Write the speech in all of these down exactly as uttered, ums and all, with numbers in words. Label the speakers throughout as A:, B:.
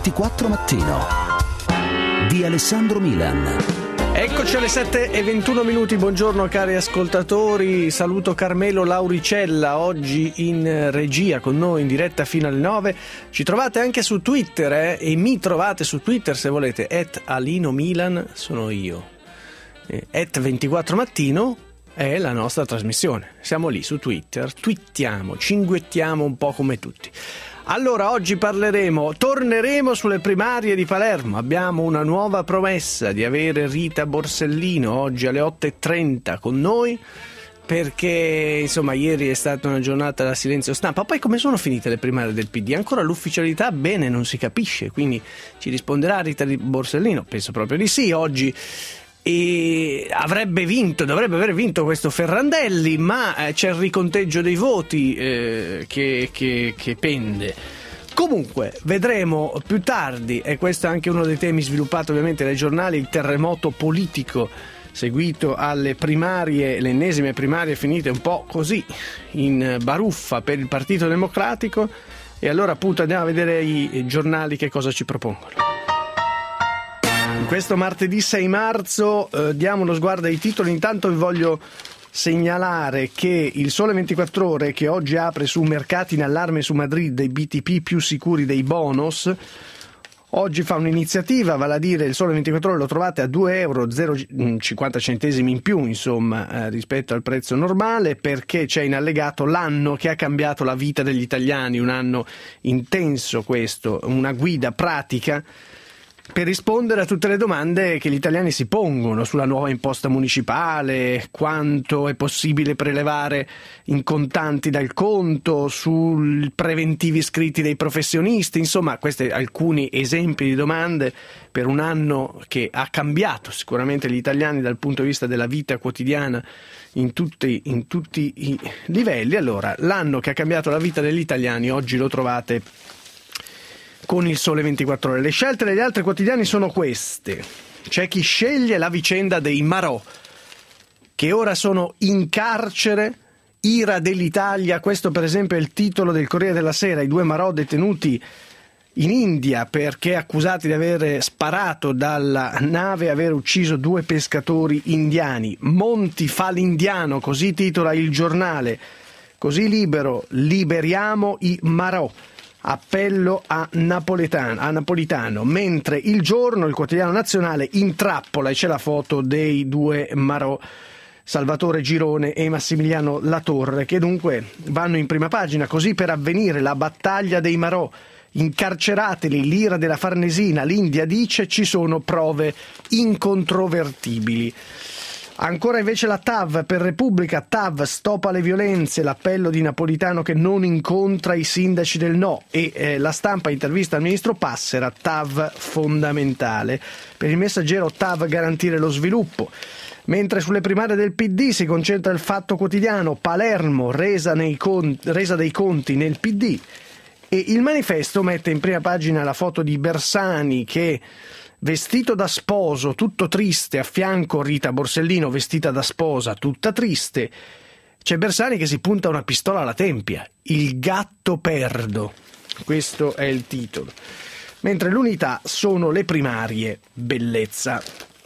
A: ventiquattro Mattino di Alessandro Milan.
B: Eccoci alle sette e ventuno minuti, buongiorno cari ascoltatori, saluto Carmelo Lauricella, oggi in regia con noi in diretta fino alle nove, ci trovate anche su Twitter eh? e mi trovate su Twitter se volete, at Alino Milan sono io, eh, at ventiquattro Mattino è la nostra trasmissione, siamo lì su Twitter, twittiamo, cinguettiamo un po' come tutti. Allora, oggi parleremo, torneremo sulle primarie di Palermo. Abbiamo una nuova promessa di avere Rita Borsellino oggi alle otto e trenta con noi, perché insomma ieri è stata una giornata da silenzio stampa. Poi come sono finite le primarie del P D? Ancora l'ufficialità bene non si capisce, quindi ci risponderà Rita Borsellino? Penso proprio di sì. Oggi e avrebbe vinto, dovrebbe aver vinto questo Ferrandelli, ma eh, c'è il riconteggio dei voti eh, che, che, che pende. Comunque vedremo più tardi, e questo è anche uno dei temi sviluppati ovviamente dai giornali, il terremoto politico seguito alle primarie, le ennesime primarie finite un po' così in baruffa per il Partito Democratico. E allora appunto andiamo a vedere i, i giornali che cosa ci propongono. Questo martedì sei marzo eh, diamo uno sguardo ai titoli. Intanto vi voglio segnalare che il Sole ventiquattro Ore, che oggi apre su mercati in allarme su Madrid, i B T P più sicuri dei bonus, oggi fa un'iniziativa, vale a dire il Sole ventiquattro Ore lo trovate a due euro zero cinquanta centesimi in più insomma eh, rispetto al prezzo normale, perché c'è in allegato l'anno che ha cambiato la vita degli italiani, un anno intenso questo, una guida pratica per rispondere a tutte le domande che gli italiani si pongono sulla nuova imposta municipale, quanto è possibile prelevare in contanti dal conto, sui preventivi scritti dei professionisti, insomma questi alcuni esempi di domande per un anno che ha cambiato sicuramente gli italiani dal punto di vista della vita quotidiana in tutti, in tutti i livelli. Allora, l'anno che ha cambiato la vita degli italiani oggi lo trovate con il Sole ventiquattro Ore. Le scelte degli altri quotidiani sono queste. C'è chi sceglie la vicenda dei Marò, che ora sono in carcere, ira dell'Italia. Questo per esempio è il titolo del Corriere della Sera, i due Marò detenuti in India perché accusati di aver sparato dalla nave e aver ucciso due pescatori indiani. Monti fa l'indiano, così titola il giornale. Così Libero, liberiamo i Marò. Appello a Napoletano, a Napolitano, mentre Il Giorno, il quotidiano nazionale, intrappola e c'è la foto dei due Marò, Salvatore Girone e Massimiliano Latorre, che dunque vanno in prima pagina. Così per Avvenire, la battaglia dei Marò, incarcerateli, l'ira della Farnesina, l'India dice ci sono prove incontrovertibili. Ancora invece la T A V per Repubblica, T A V stop alle violenze, l'appello di Napolitano che non incontra i sindaci del no, e eh, La Stampa intervista al ministro Passera, T A V fondamentale. Per il Messaggero T A V garantire lo sviluppo. Mentre sulle primarie del P D si concentra il Fatto Quotidiano, Palermo resa, nei conti, resa dei conti nel P D, e il Manifesto mette in prima pagina la foto di Bersani che vestito da sposo, tutto triste, a fianco Rita Borsellino vestita da sposa, tutta triste. C'è Bersani che si punta una pistola alla tempia. Il gatto perdo. Questo è il titolo. Mentre l'Unità sono le primarie, bellezza.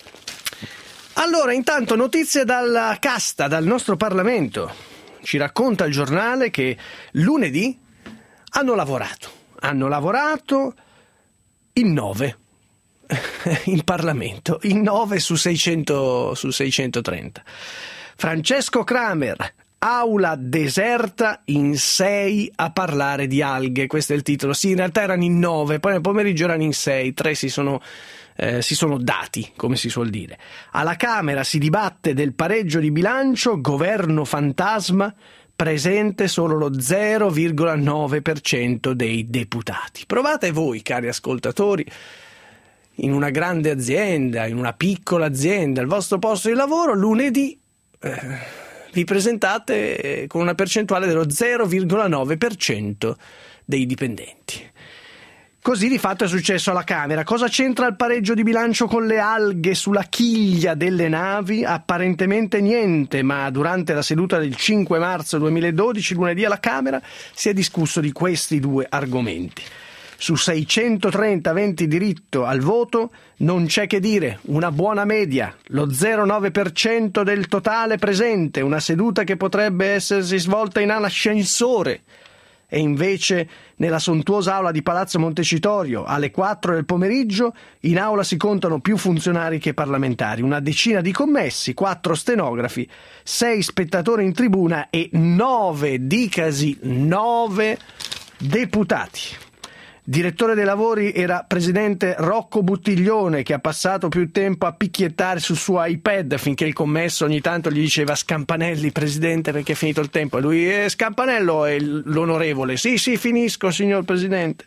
B: Allora, intanto notizie dalla casta, dal nostro Parlamento. Ci racconta il giornale che lunedì hanno lavorato. Hanno lavorato in nove. In Parlamento, in nove su seicento su seicentotrenta. Francesco Kramer, aula deserta, in sei a parlare di alghe. Questo è il titolo. Sì, in realtà erano in nove, poi nel pomeriggio erano in sei, tre si sono eh, si sono dati, come si suol dire. Alla Camera si dibatte del pareggio di bilancio, governo fantasma, presente solo lo zero virgola nove per cento dei deputati. Provate voi, cari ascoltatori, in una grande azienda, in una piccola azienda, al vostro posto di lavoro, lunedì eh, vi presentate con una percentuale dello zero virgola nove per cento dei dipendenti. Così di fatto è successo alla Camera. Cosa c'entra il pareggio di bilancio con le alghe sulla chiglia delle navi? Apparentemente niente, ma durante la seduta del cinque marzo duemiladodici, lunedì alla Camera, si è discusso di questi due argomenti. Su seicentotrenta aventi diritto al voto non c'è che dire, una buona media, lo zero virgola nove per cento del totale presente, una seduta che potrebbe essersi svolta in ascensore. E invece nella sontuosa aula di Palazzo Montecitorio alle quattro del pomeriggio in aula si contano più funzionari che parlamentari, una decina di commessi, quattro stenografi, sei spettatori in tribuna e nove, dicasi nove deputati. Direttore dei lavori era presidente Rocco Buttiglione, che ha passato più tempo a picchiettare sul suo iPad finché il commesso ogni tanto gli diceva Scampanelli, presidente, perché è finito il tempo. E lui, eh, Scampanello è l'onorevole. Sì, sì, finisco, signor presidente.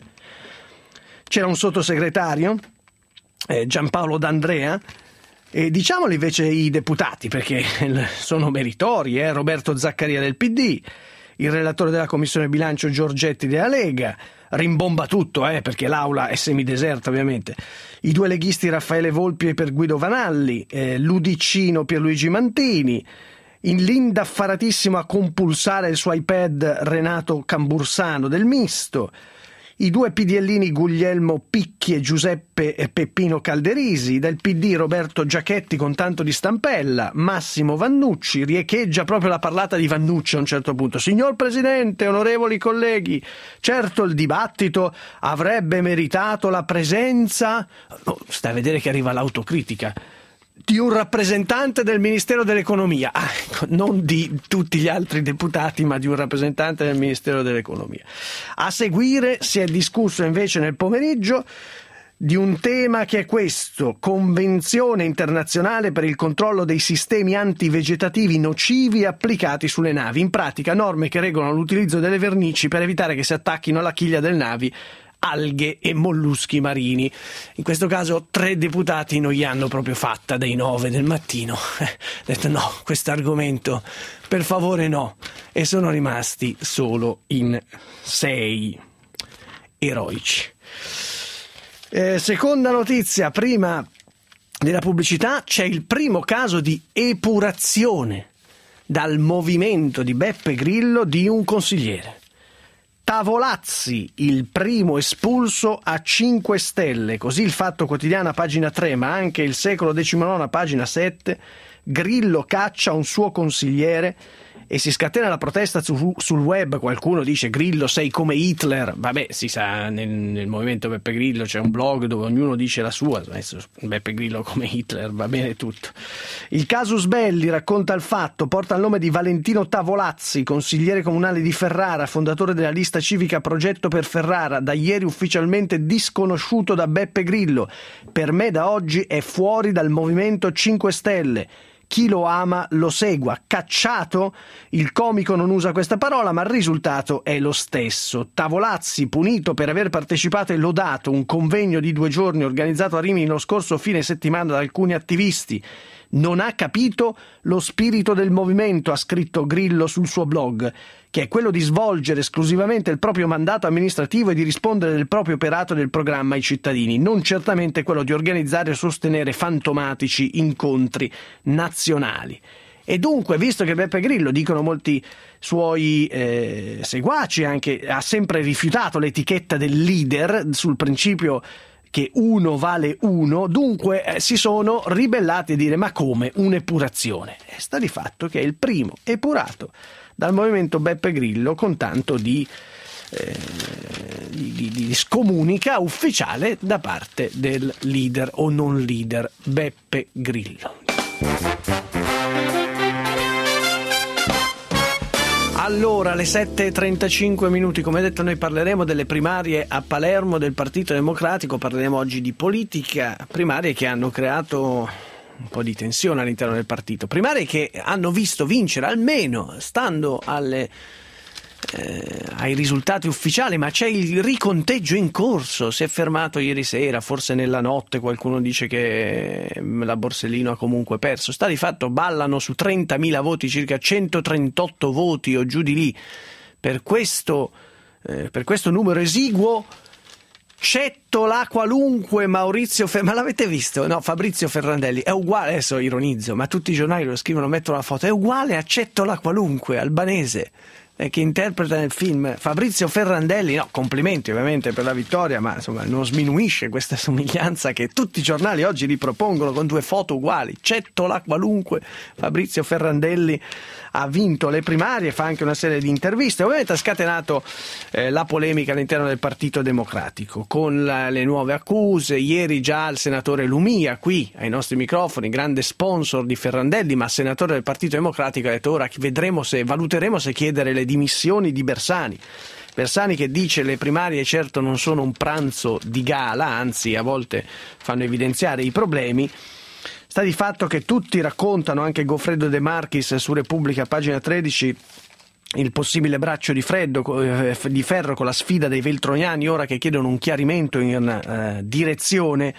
B: C'era un sottosegretario, eh, Giampaolo D'Andrea, e diciamoli invece i deputati, perché sono meritori, eh? Roberto Zaccaria del P D, il relatore della Commissione Bilancio Giorgetti della Lega, rimbomba tutto, eh, perché l'aula è semideserta ovviamente, i due leghisti Raffaele Volpi e per Guido Vanalli, eh, l'udicino Pierluigi Mantini, in l'indaffaratissimo a compulsare il suo iPad Renato Cambursano del Misto, i due pidellini Guglielmo Picchi e Giuseppe Peppino Calderisi, del P D Roberto Giachetti con tanto di stampella, Massimo Vannucci, riecheggia proprio la parlata di Vannucci a un certo punto. Signor Presidente, onorevoli colleghi, certo il dibattito avrebbe meritato la presenza, no, stai a vedere che arriva l'autocritica, di un rappresentante del Ministero dell'Economia, ah, non di tutti gli altri deputati, ma di un rappresentante del Ministero dell'Economia. A seguire si è discusso invece nel pomeriggio di un tema che è questo: Convenzione internazionale per il controllo dei sistemi antivegetativi nocivi applicati sulle navi. In pratica norme che regolano l'utilizzo delle vernici per evitare che si attacchino alla chiglia delle navi alghe e molluschi marini. In questo caso tre deputati non gli hanno proprio fatta dei nove del mattino. Ho detto no, questo argomento per favore no, e sono rimasti solo in sei eroici. Eh, seconda notizia, prima della pubblicità, c'è il primo caso di epurazione dal movimento di Beppe Grillo di un consigliere. Tavolazzi, il primo espulso a cinque stelle, così il Fatto Quotidiano a pagina tre, ma anche il Secolo diciannove a pagina sette, Grillo caccia un suo consigliere e si scatena la protesta su, sul web. Qualcuno dice Grillo sei come Hitler, vabbè, si sa, nel, nel movimento Beppe Grillo c'è un blog dove ognuno dice la sua, adesso Beppe Grillo come Hitler, va bene tutto. Il casus belli, racconta il Fatto, porta il nome di Valentino Tavolazzi, consigliere comunale di Ferrara, fondatore della lista civica Progetto per Ferrara, da ieri ufficialmente disconosciuto da Beppe Grillo. Per me da oggi è fuori dal movimento cinque Stelle. Chi lo ama lo segua. Cacciato? Il comico non usa questa parola, ma il risultato è lo stesso. Tavolazzi, punito per aver partecipato e lodato un convegno di due giorni organizzato a Rimini lo scorso fine settimana da alcuni attivisti, non ha capito lo spirito del movimento, ha scritto Grillo sul suo blog, che è quello di svolgere esclusivamente il proprio mandato amministrativo e di rispondere del proprio operato e del programma ai cittadini, non certamente quello di organizzare e sostenere fantomatici incontri nazionali. E dunque, visto che Beppe Grillo, dicono molti suoi eh, seguaci, anche ha sempre rifiutato l'etichetta del leader sul principio che uno vale uno, dunque eh, si sono ribellati a dire ma come un'epurazione? E sta di fatto che è il primo epurato dal movimento Beppe Grillo con tanto di, eh, di, di, di scomunica ufficiale da parte del leader o non leader Beppe Grillo. Allora, alle sette e trentacinque minuti, come detto, noi parleremo delle primarie a Palermo del Partito Democratico, parleremo oggi di politica, primarie che hanno creato un po' di tensione all'interno del partito, primarie che hanno visto vincere, almeno stando alle, eh, ai risultati ufficiali, ma c'è il riconteggio in corso, si è fermato ieri sera, forse nella notte, qualcuno dice che la Borsellino ha comunque perso, sta di fatto ballano su trentamila voti, circa centotrentotto voti o giù di lì, per questo, eh, per questo numero esiguo. Cettola qualunque Maurizio Fer- ma l'avete visto? No, Fabrizio Ferrandelli è uguale, adesso ironizzo, ma tutti i giornali lo scrivono, mettono la foto, è uguale a Cettola qualunque, albanese. eh, che interpreta nel film Fabrizio Ferrandelli. No, complimenti ovviamente per la vittoria, ma insomma non sminuisce questa somiglianza che tutti i giornali oggi ripropongono con due foto uguali. Cettola qualunque, Fabrizio Ferrandelli ha vinto le primarie, fa anche una serie di interviste. Ovviamente ha scatenato eh, la polemica all'interno del Partito Democratico con la, le nuove accuse. Ieri già il senatore Lumia, qui ai nostri microfoni, grande sponsor di Ferrandelli ma senatore del Partito Democratico, ha detto ora vedremo se valuteremo se chiedere le dimissioni di Bersani. Bersani che dice le primarie certo non sono un pranzo di gala, anzi a volte fanno evidenziare i problemi. Sta di fatto che tutti raccontano, anche Goffredo De Marchis su Repubblica, pagina tredici, il possibile braccio di, freddo, eh, di ferro con la sfida dei veltroniani, ora che chiedono un chiarimento in eh, direzione.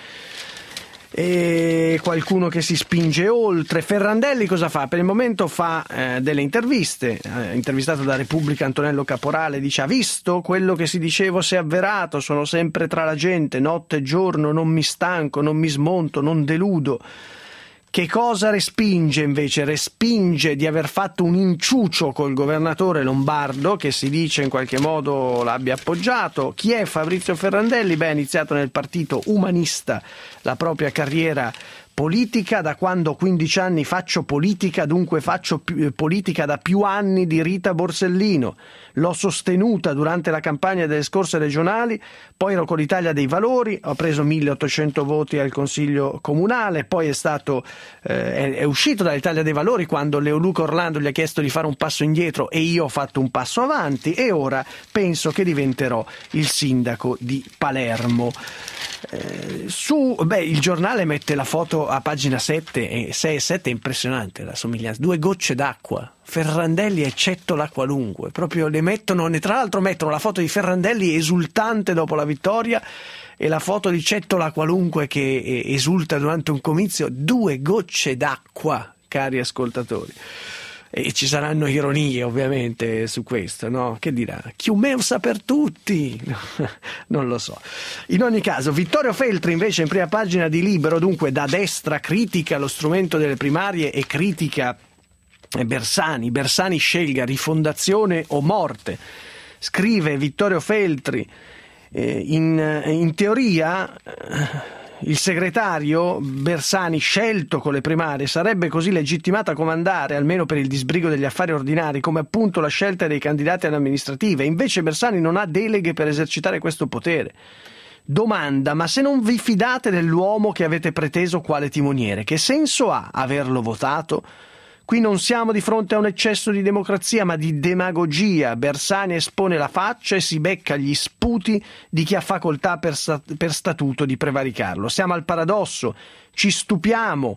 B: E qualcuno che si spinge oltre. Ferrandelli cosa fa? Per il momento fa eh, delle interviste, eh, intervistato da Repubblica Antonello Caporale, dice: ha visto quello che si dicevo si è avverato, sono sempre tra la gente, notte e giorno, non mi stanco, non mi smonto, non deludo. Che cosa respinge invece? Respinge di aver fatto un inciucio col governatore Lombardo, che si dice in qualche modo l'abbia appoggiato. Chi è Fabrizio Ferrandelli? Beh, ha iniziato nel Partito Umanista la propria carriera politica, da quando ho quindici anni faccio politica, dunque faccio più, politica da più anni di Rita Borsellino. L'ho sostenuta durante la campagna delle scorse regionali, poi ero con l'Italia dei Valori, ho preso milleottocento voti al Consiglio Comunale, poi è stato eh, è, è uscito dall'Italia dei Valori quando Leoluca Orlando gli ha chiesto di fare un passo indietro e io ho fatto un passo avanti, e ora penso che diventerò il sindaco di Palermo. Eh, su beh, il giornale mette la foto a pagina sette e sei e sette, è impressionante la somiglianza, due gocce d'acqua, Ferrandelli e Cettola qualunque, proprio le mettono, tra l'altro mettono la foto di Ferrandelli esultante dopo la vittoria e la foto di Cettola qualunque che esulta durante un comizio, due gocce d'acqua, cari ascoltatori. E ci saranno ironie ovviamente su questo, no? Che dirà? Chiumeusa per tutti? Non lo so. In ogni caso, Vittorio Feltri invece in prima pagina di Libero, dunque da destra critica lo strumento delle primarie e critica Bersani. Bersani scelga rifondazione o morte. Scrive Vittorio Feltri, eh, in, in teoria... Eh, il segretario Bersani, scelto con le primarie, sarebbe così legittimato a comandare, almeno per il disbrigo degli affari ordinari, come appunto la scelta dei candidati alle amministrative. Invece Bersani non ha deleghe per esercitare questo potere. Domanda: ma se non vi fidate dell'uomo che avete preteso quale timoniere, che senso ha averlo votato? Qui non siamo di fronte a un eccesso di democrazia, ma di demagogia. Bersani espone la faccia e si becca gli sputi di chi ha facoltà per, stat- per statuto di prevaricarlo. Siamo al paradosso, ci stupiamo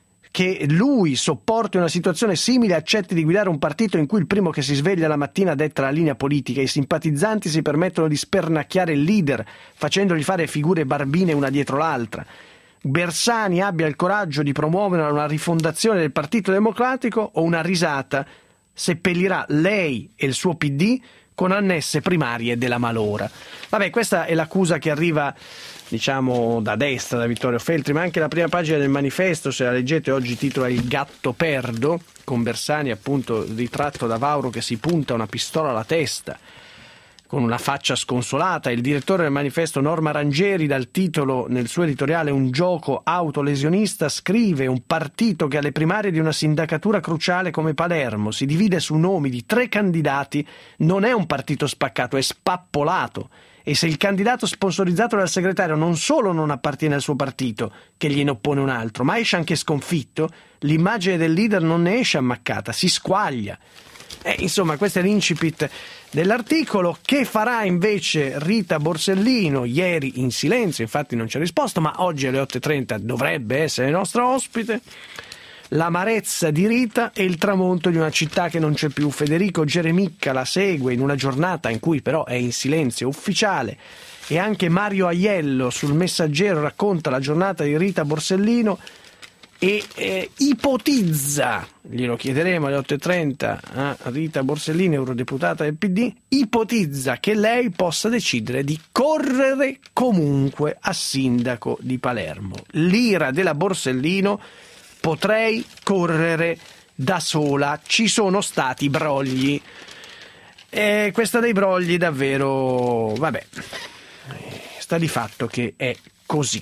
B: che lui sopporti una situazione simile e accetti di guidare un partito in cui il primo che si sveglia la mattina detta la linea politica, i simpatizzanti si permettono di spernacchiare il leader, facendogli fare figure barbine una dietro l'altra. Bersani abbia il coraggio di promuovere una rifondazione del Partito Democratico o una risata seppellirà lei e il suo P D con annesse primarie della malora. Vabbè, questa è l'accusa che arriva, diciamo, da destra, da Vittorio Feltri, ma anche la prima pagina del Manifesto, se la leggete oggi, titola Il gatto perdo, con Bersani appunto ritratto da Vauro che si punta una pistola alla testa con una faccia sconsolata. Il direttore del Manifesto, Norma Rangieri, dal titolo nel suo editoriale Un gioco autolesionista, scrive: un partito che alle primarie di una sindacatura cruciale come Palermo si divide su nomi di tre candidati non è un partito spaccato, è spappolato. E se il candidato sponsorizzato dal segretario non solo non appartiene al suo partito, che gliene oppone un altro, ma esce anche sconfitto, l'immagine del leader non ne esce ammaccata, si squaglia. Eh, insomma, questo è l'incipit dell'articolo. Che farà invece Rita Borsellino? Ieri in silenzio, infatti non c'è risposta, ma oggi alle otto e trenta dovrebbe essere nostra ospite. L'amarezza di Rita e il tramonto di una città che non c'è più. Federico Geremicca la segue in una giornata in cui però è in silenzio ufficiale, e anche Mario Aiello sul Messaggero racconta la giornata di Rita Borsellino e eh, ipotizza, glielo chiederemo alle otto e trenta a Rita Borsellino, eurodeputata del P D, ipotizza che lei possa decidere di correre comunque a sindaco di Palermo. L'ira della Borsellino: potrei correre da sola, ci sono stati brogli. E questa dei brogli davvero, vabbè, sta di fatto che è così.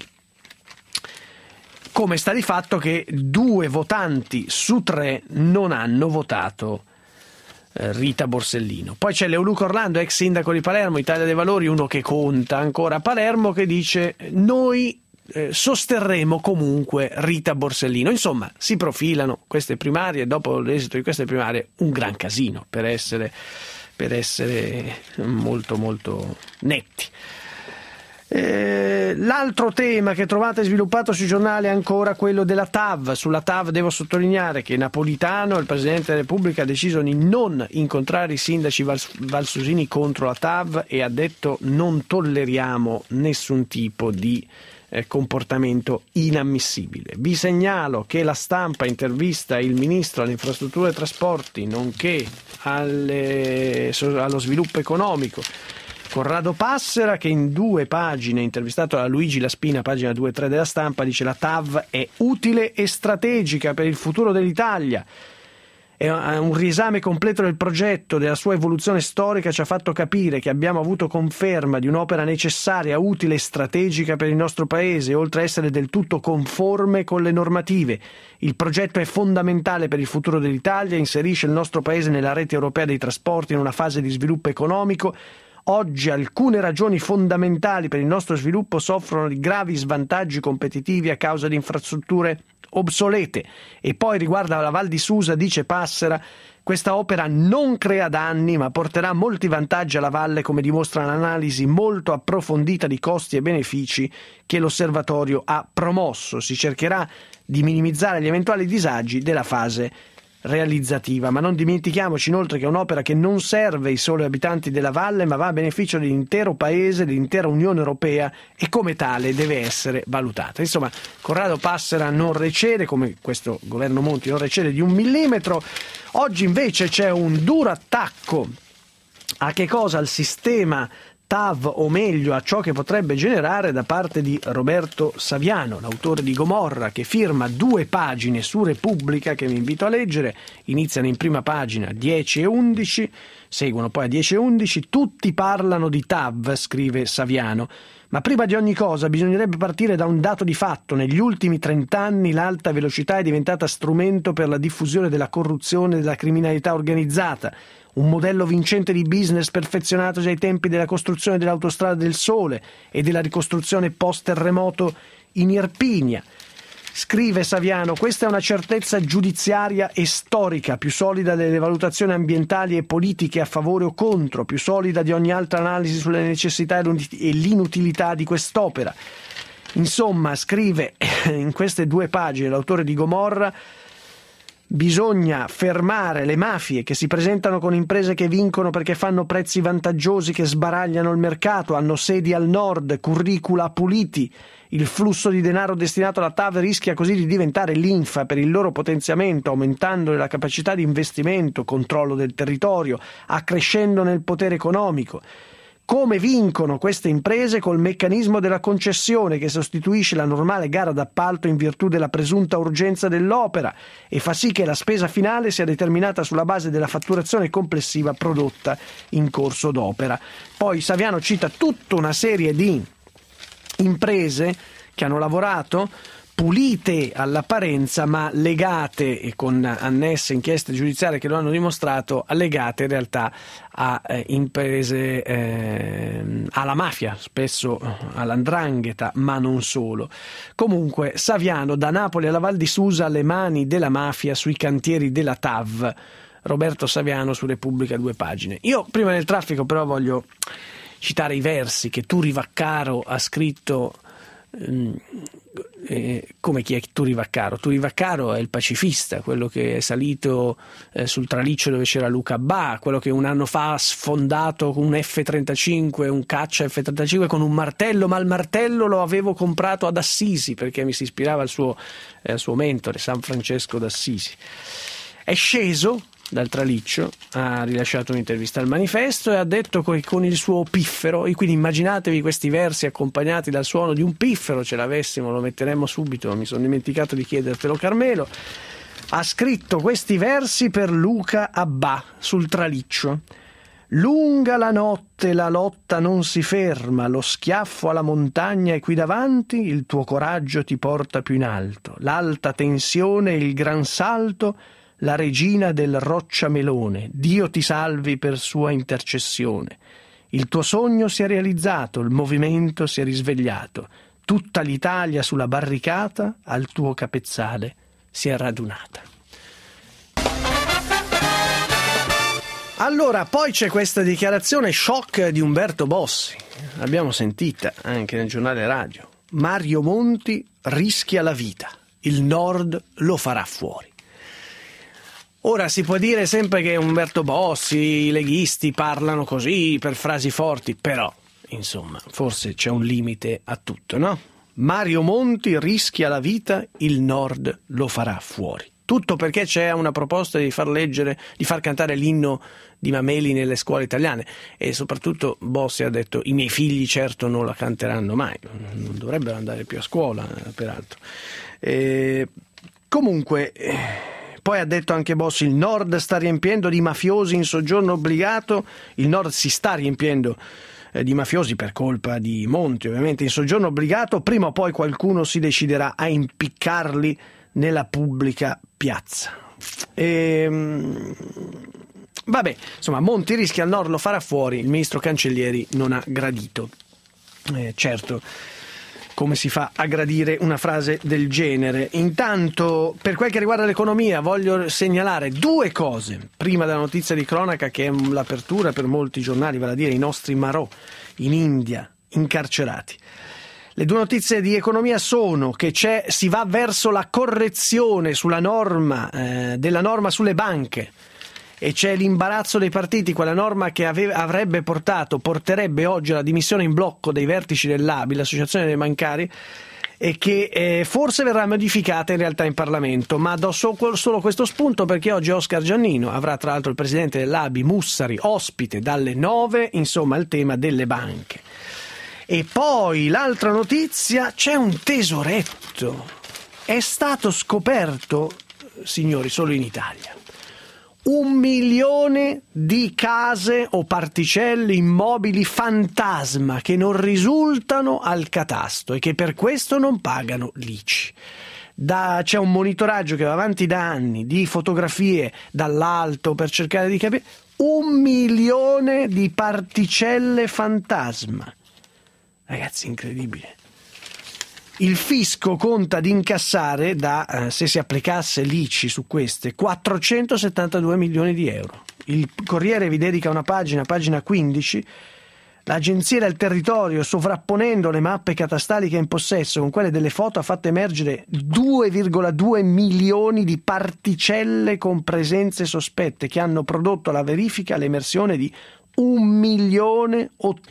B: Come sta di fatto che due votanti su tre non hanno votato eh, Rita Borsellino. Poi c'è Leoluco Orlando, ex sindaco di Palermo, Italia dei Valori, uno che conta ancora a Palermo, che dice noi eh, sosterremo comunque Rita Borsellino. Insomma, si profilano queste primarie, dopo l'esito di queste primarie, un gran casino, per essere, per essere molto molto netti. Eh, l'altro tema che trovate sviluppato sui giornali è ancora quello della T A V. Sulla T A V devo sottolineare che Napolitano, il Presidente della Repubblica, ha deciso di non incontrare i sindaci vals- valsusini contro la T A V e ha detto non tolleriamo nessun tipo di eh, comportamento inammissibile. Vi segnalo che La Stampa intervista il Ministro alle Infrastrutture e Trasporti nonché alle, allo sviluppo economico, Corrado Passera, che in due pagine, intervistato da Luigi Laspina, pagina due e tre della Stampa, dice la T A V è utile e strategica per il futuro dell'Italia. E un riesame completo del progetto, della sua evoluzione storica, ci ha fatto capire che abbiamo avuto conferma di un'opera necessaria, utile e strategica per il nostro Paese, oltre a essere del tutto conforme con le normative. Il progetto è fondamentale per il futuro dell'Italia, inserisce il nostro Paese nella rete europea dei trasporti in una fase di sviluppo economico. Oggi alcune ragioni fondamentali per il nostro sviluppo soffrono di gravi svantaggi competitivi a causa di infrastrutture obsolete. E poi riguardo alla Val di Susa, dice Passera, questa opera non crea danni ma porterà molti vantaggi alla valle, come dimostra l'analisi molto approfondita di costi e benefici che l'osservatorio ha promosso. Si cercherà di minimizzare gli eventuali disagi della fase realizzativa, ma non dimentichiamoci inoltre che è un'opera che non serve i soli abitanti della valle ma va a beneficio dell'intero paese, dell'intera Unione Europea e come tale deve essere valutata. Insomma, Corrado Passera non recede, come questo governo Monti non recede di un millimetro. Oggi invece c'è un duro attacco a che cosa? Al sistema T A V, o meglio a ciò che potrebbe generare, da parte di Roberto Saviano, l'autore di Gomorra, che firma due pagine su Repubblica che vi invito a leggere. Iniziano in prima pagina dieci e undici, seguono poi a dieci e undici. Tutti parlano di T A V, scrive Saviano, ma prima di ogni cosa bisognerebbe partire da un dato di fatto. Negli ultimi trent'anni l'alta velocità è diventata strumento per la diffusione della corruzione e della criminalità organizzata. Un modello vincente di business perfezionato già ai tempi della costruzione dell'autostrada del Sole e della ricostruzione post-terremoto in Irpinia. Scrive Saviano, questa è una certezza giudiziaria e storica, più solida delle valutazioni ambientali e politiche a favore o contro, più solida di ogni altra analisi sulle necessità e l'inutilità di quest'opera. Insomma, scrive in queste due pagine l'autore di Gomorra, bisogna fermare le mafie che si presentano con imprese che vincono perché fanno prezzi vantaggiosi che sbaragliano il mercato, hanno sedi al nord, curricula puliti. Il flusso di denaro destinato alla T A V rischia così di diventare linfa per il loro potenziamento, aumentando la capacità di investimento, controllo del territorio, accrescendo nel potere economico. Come vincono queste imprese? Col meccanismo della concessione, che sostituisce la normale gara d'appalto in virtù della presunta urgenza dell'opera e fa sì che la spesa finale sia determinata sulla base della fatturazione complessiva prodotta in corso d'opera. Poi Saviano cita tutta una serie di imprese che hanno lavorato pulite all'apparenza ma legate, e con annesse inchieste giudiziarie che lo hanno dimostrato, legate in realtà a eh, imprese eh, alla mafia, spesso all'andrangheta, ma non solo. Comunque Saviano, da Napoli alla Val di Susa, le mani della mafia sui cantieri della T A V. Roberto Saviano su Repubblica, due pagine. Io prima del traffico però voglio citare i versi che Turi Vaccaro ha scritto. Eh, come chi è Turi Vaccaro? Turi Vaccaro è il pacifista, quello che è salito eh, sul traliccio dove c'era Luca Ba, quello che un anno fa ha sfondato con un F trentacinque, un caccia F trentacinque con un martello, ma il martello lo avevo comprato ad Assisi perché mi si ispirava al suo, eh, al suo mentore San Francesco d'Assisi. È sceso dal traliccio, ha rilasciato un'intervista al Manifesto e ha detto che con il suo piffero, e quindi immaginatevi questi versi accompagnati dal suono di un piffero, ce l'avessimo lo metteremmo subito, mi sono dimenticato di chiedertelo Carmelo, ha scritto questi versi per Luca Abbà sul traliccio. Lunga la notte, la lotta non si ferma, lo schiaffo alla montagna è qui davanti, il tuo coraggio ti porta più in alto. L'alta tensione, il gran salto, la regina del rocciamelone. Dio ti salvi per sua intercessione. Il tuo sogno si è realizzato, il movimento si è risvegliato. Tutta l'Italia sulla barricata al tuo capezzale si è radunata. Allora, poi c'è questa dichiarazione shock di Umberto Bossi, l'abbiamo sentita anche nel giornale radio. Mario Monti rischia la vita, il Nord lo farà fuori. Ora si può dire sempre che Umberto Bossi, i leghisti parlano così per frasi forti, però insomma forse c'è un limite a tutto, no? Mario Monti rischia la vita, il Nord lo farà fuori. Tutto perché c'è una proposta di far leggere, di far cantare l'inno di Mameli nelle scuole italiane, e soprattutto Bossi ha detto: i miei figli certo non la canteranno mai, non dovrebbero andare più a scuola peraltro. E comunque eh, poi ha detto anche Bossi: il Nord sta riempiendo di mafiosi in soggiorno obbligato, il Nord si sta riempiendo eh, di mafiosi per colpa di Monti ovviamente in soggiorno obbligato, prima o poi qualcuno si deciderà a impiccarli nella pubblica piazza. E, vabbè, insomma, Monti rischia, al Nord lo farà fuori, il ministro Cancellieri non ha gradito. Eh, certo, come si fa a gradire una frase del genere? Intanto, per quel che riguarda l'economia, voglio segnalare due cose. Prima della notizia di cronaca, che è l'apertura per molti giornali, vale a dire i nostri marò in India incarcerati. Le due notizie di economia sono che c'è, si va verso la correzione sulla norma eh, della norma sulle banche, e c'è l'imbarazzo dei partiti. Quella norma che aveva, avrebbe portato, porterebbe oggi alla dimissione in blocco dei vertici dell'A B I, l'Associazione dei Bancari, e che eh, forse verrà modificata in realtà in Parlamento, ma do so, solo questo spunto perché oggi Oscar Giannino avrà tra l'altro il presidente dell'A B I Mussari ospite dalle nove, insomma il tema delle banche. E poi l'altra notizia, c'è un tesoretto, è stato scoperto, signori, solo in Italia, un milione di case o particelle immobili fantasma che non risultano al catasto e che per questo non pagano l'I C I. Da, c'è un monitoraggio che va avanti da anni di fotografie dall'alto per cercare di capire. Un milione di particelle fantasma. Ragazzi, incredibile. Il fisco conta di incassare, da eh, se si applicasse l'I C I su queste, quattrocentosettantadue milioni di euro. Il Corriere vi dedica una pagina, pagina quindici. L'Agenzia del Territorio, sovrapponendo le mappe catastali che è in possesso con quelle delle foto, ha fatto emergere due virgola due milioni di particelle con presenze sospette, che hanno prodotto alla verifica l'emersione di un milione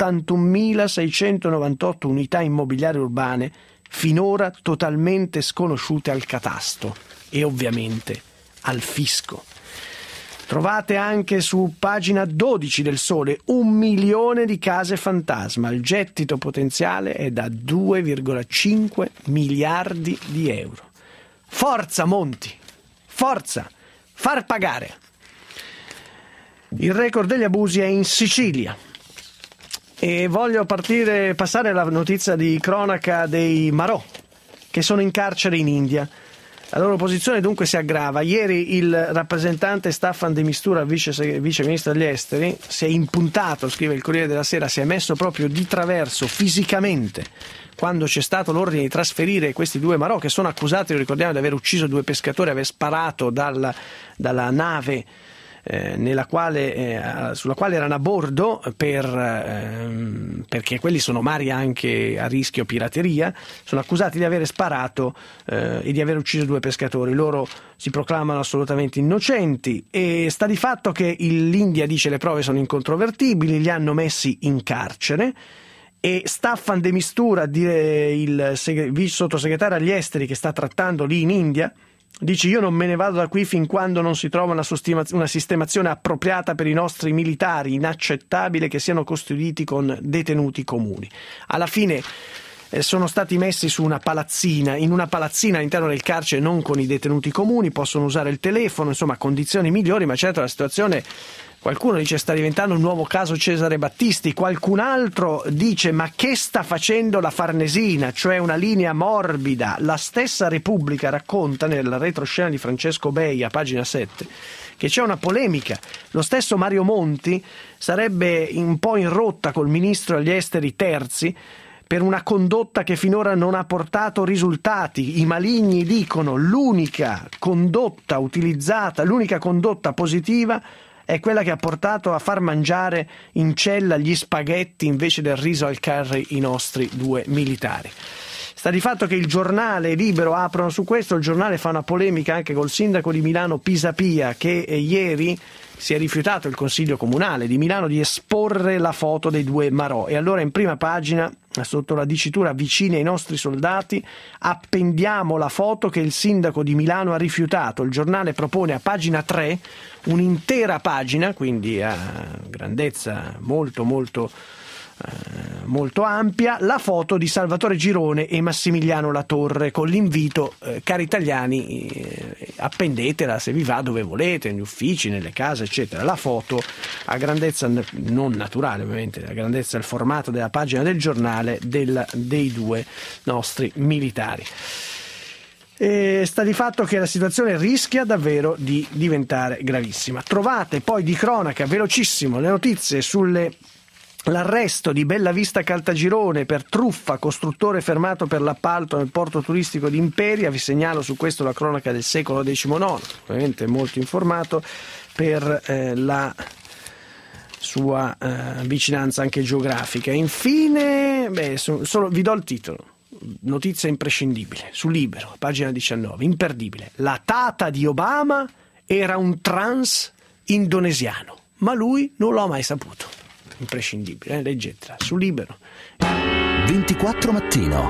B: ottantunomilaseicentonovantotto unità immobiliari urbane finora totalmente sconosciute al catasto e ovviamente al fisco. Trovate anche su pagina dodici del Sole un milione di case fantasma. Il gettito potenziale è da due virgola cinque miliardi di euro. Forza Monti, forza, far pagare. Il record degli abusi è in Sicilia. E voglio partire, passare alla notizia di cronaca dei marò che sono in carcere in India. La loro posizione dunque si aggrava. Ieri il rappresentante Staffan de Mistura, vice, vice ministro degli esteri, si è impuntato, scrive il Corriere della Sera, si è messo proprio di traverso fisicamente quando c'è stato l'ordine di trasferire questi due marò che sono accusati, ricordiamo, di aver ucciso due pescatori, aver sparato dalla, dalla nave Eh, nella quale, eh, sulla quale erano a bordo per, eh, perché quelli sono mari anche a rischio pirateria. Sono accusati di aver sparato eh, e di aver ucciso due pescatori. Loro si proclamano assolutamente innocenti e sta di fatto che il, l'India dice le prove sono incontrovertibili, li hanno messi in carcere. E Staffan de Mistura, il sottosegretario agli esteri che sta trattando lì in India, dice: io non me ne vado da qui fin quando non si trova una, una sistemazione appropriata per i nostri militari, inaccettabile che siano custoditi con detenuti comuni. Alla fine eh, sono stati messi su una palazzina, in una palazzina all'interno del carcere, non con i detenuti comuni, possono usare il telefono, insomma condizioni migliori, ma certo la situazione, qualcuno dice sta diventando un nuovo caso Cesare Battisti, qualcun altro dice ma che sta facendo la Farnesina, cioè una linea morbida. La stessa Repubblica racconta nella retroscena di Francesco Bei a pagina sette che c'è una polemica. Lo stesso Mario Monti sarebbe un po' in rotta col ministro agli esteri Terzi per una condotta che finora non ha portato risultati. I maligni dicono l'unica condotta utilizzata, l'unica condotta positiva è quella che ha portato a far mangiare in cella gli spaghetti invece del riso al curry i nostri due militari. Sta di fatto che il giornale Libero aprono su questo, il giornale fa una polemica anche col sindaco di Milano Pisapia che ieri si è rifiutato, il Consiglio Comunale di Milano, di esporre la foto dei due Marò, e allora in prima pagina, sotto la dicitura vicini ai nostri soldati, appendiamo la foto che il sindaco di Milano ha rifiutato. Il giornale propone a pagina tre un'intera pagina, quindi a grandezza molto molto eh, molto ampia, la foto di Salvatore Girone e Massimiliano Latorre con l'invito eh, cari italiani, eh, appendetela se vi va dove volete, negli uffici, nelle case eccetera. La foto a grandezza non naturale, ovviamente, a grandezza del formato della pagina del giornale del, dei due nostri militari. E sta di fatto che la situazione rischia davvero di diventare gravissima. Trovate poi di cronaca velocissimo le notizie sulle l'arresto di Bellavista Caltagirone per truffa, costruttore fermato per l'appalto nel porto turistico di Imperia. Vi segnalo su questo la cronaca del secolo diciannove, ovviamente molto informato per eh, la sua eh, vicinanza anche geografica. Infine, beh, so, solo, vi do il titolo, notizia imprescindibile, su Libero, pagina diciannove, imperdibile. La tata di Obama era un trans indonesiano, ma lui non l'ha mai saputo. Imprescindibile, eh? Leggetela su Libero.
A: ventiquattro Mattino.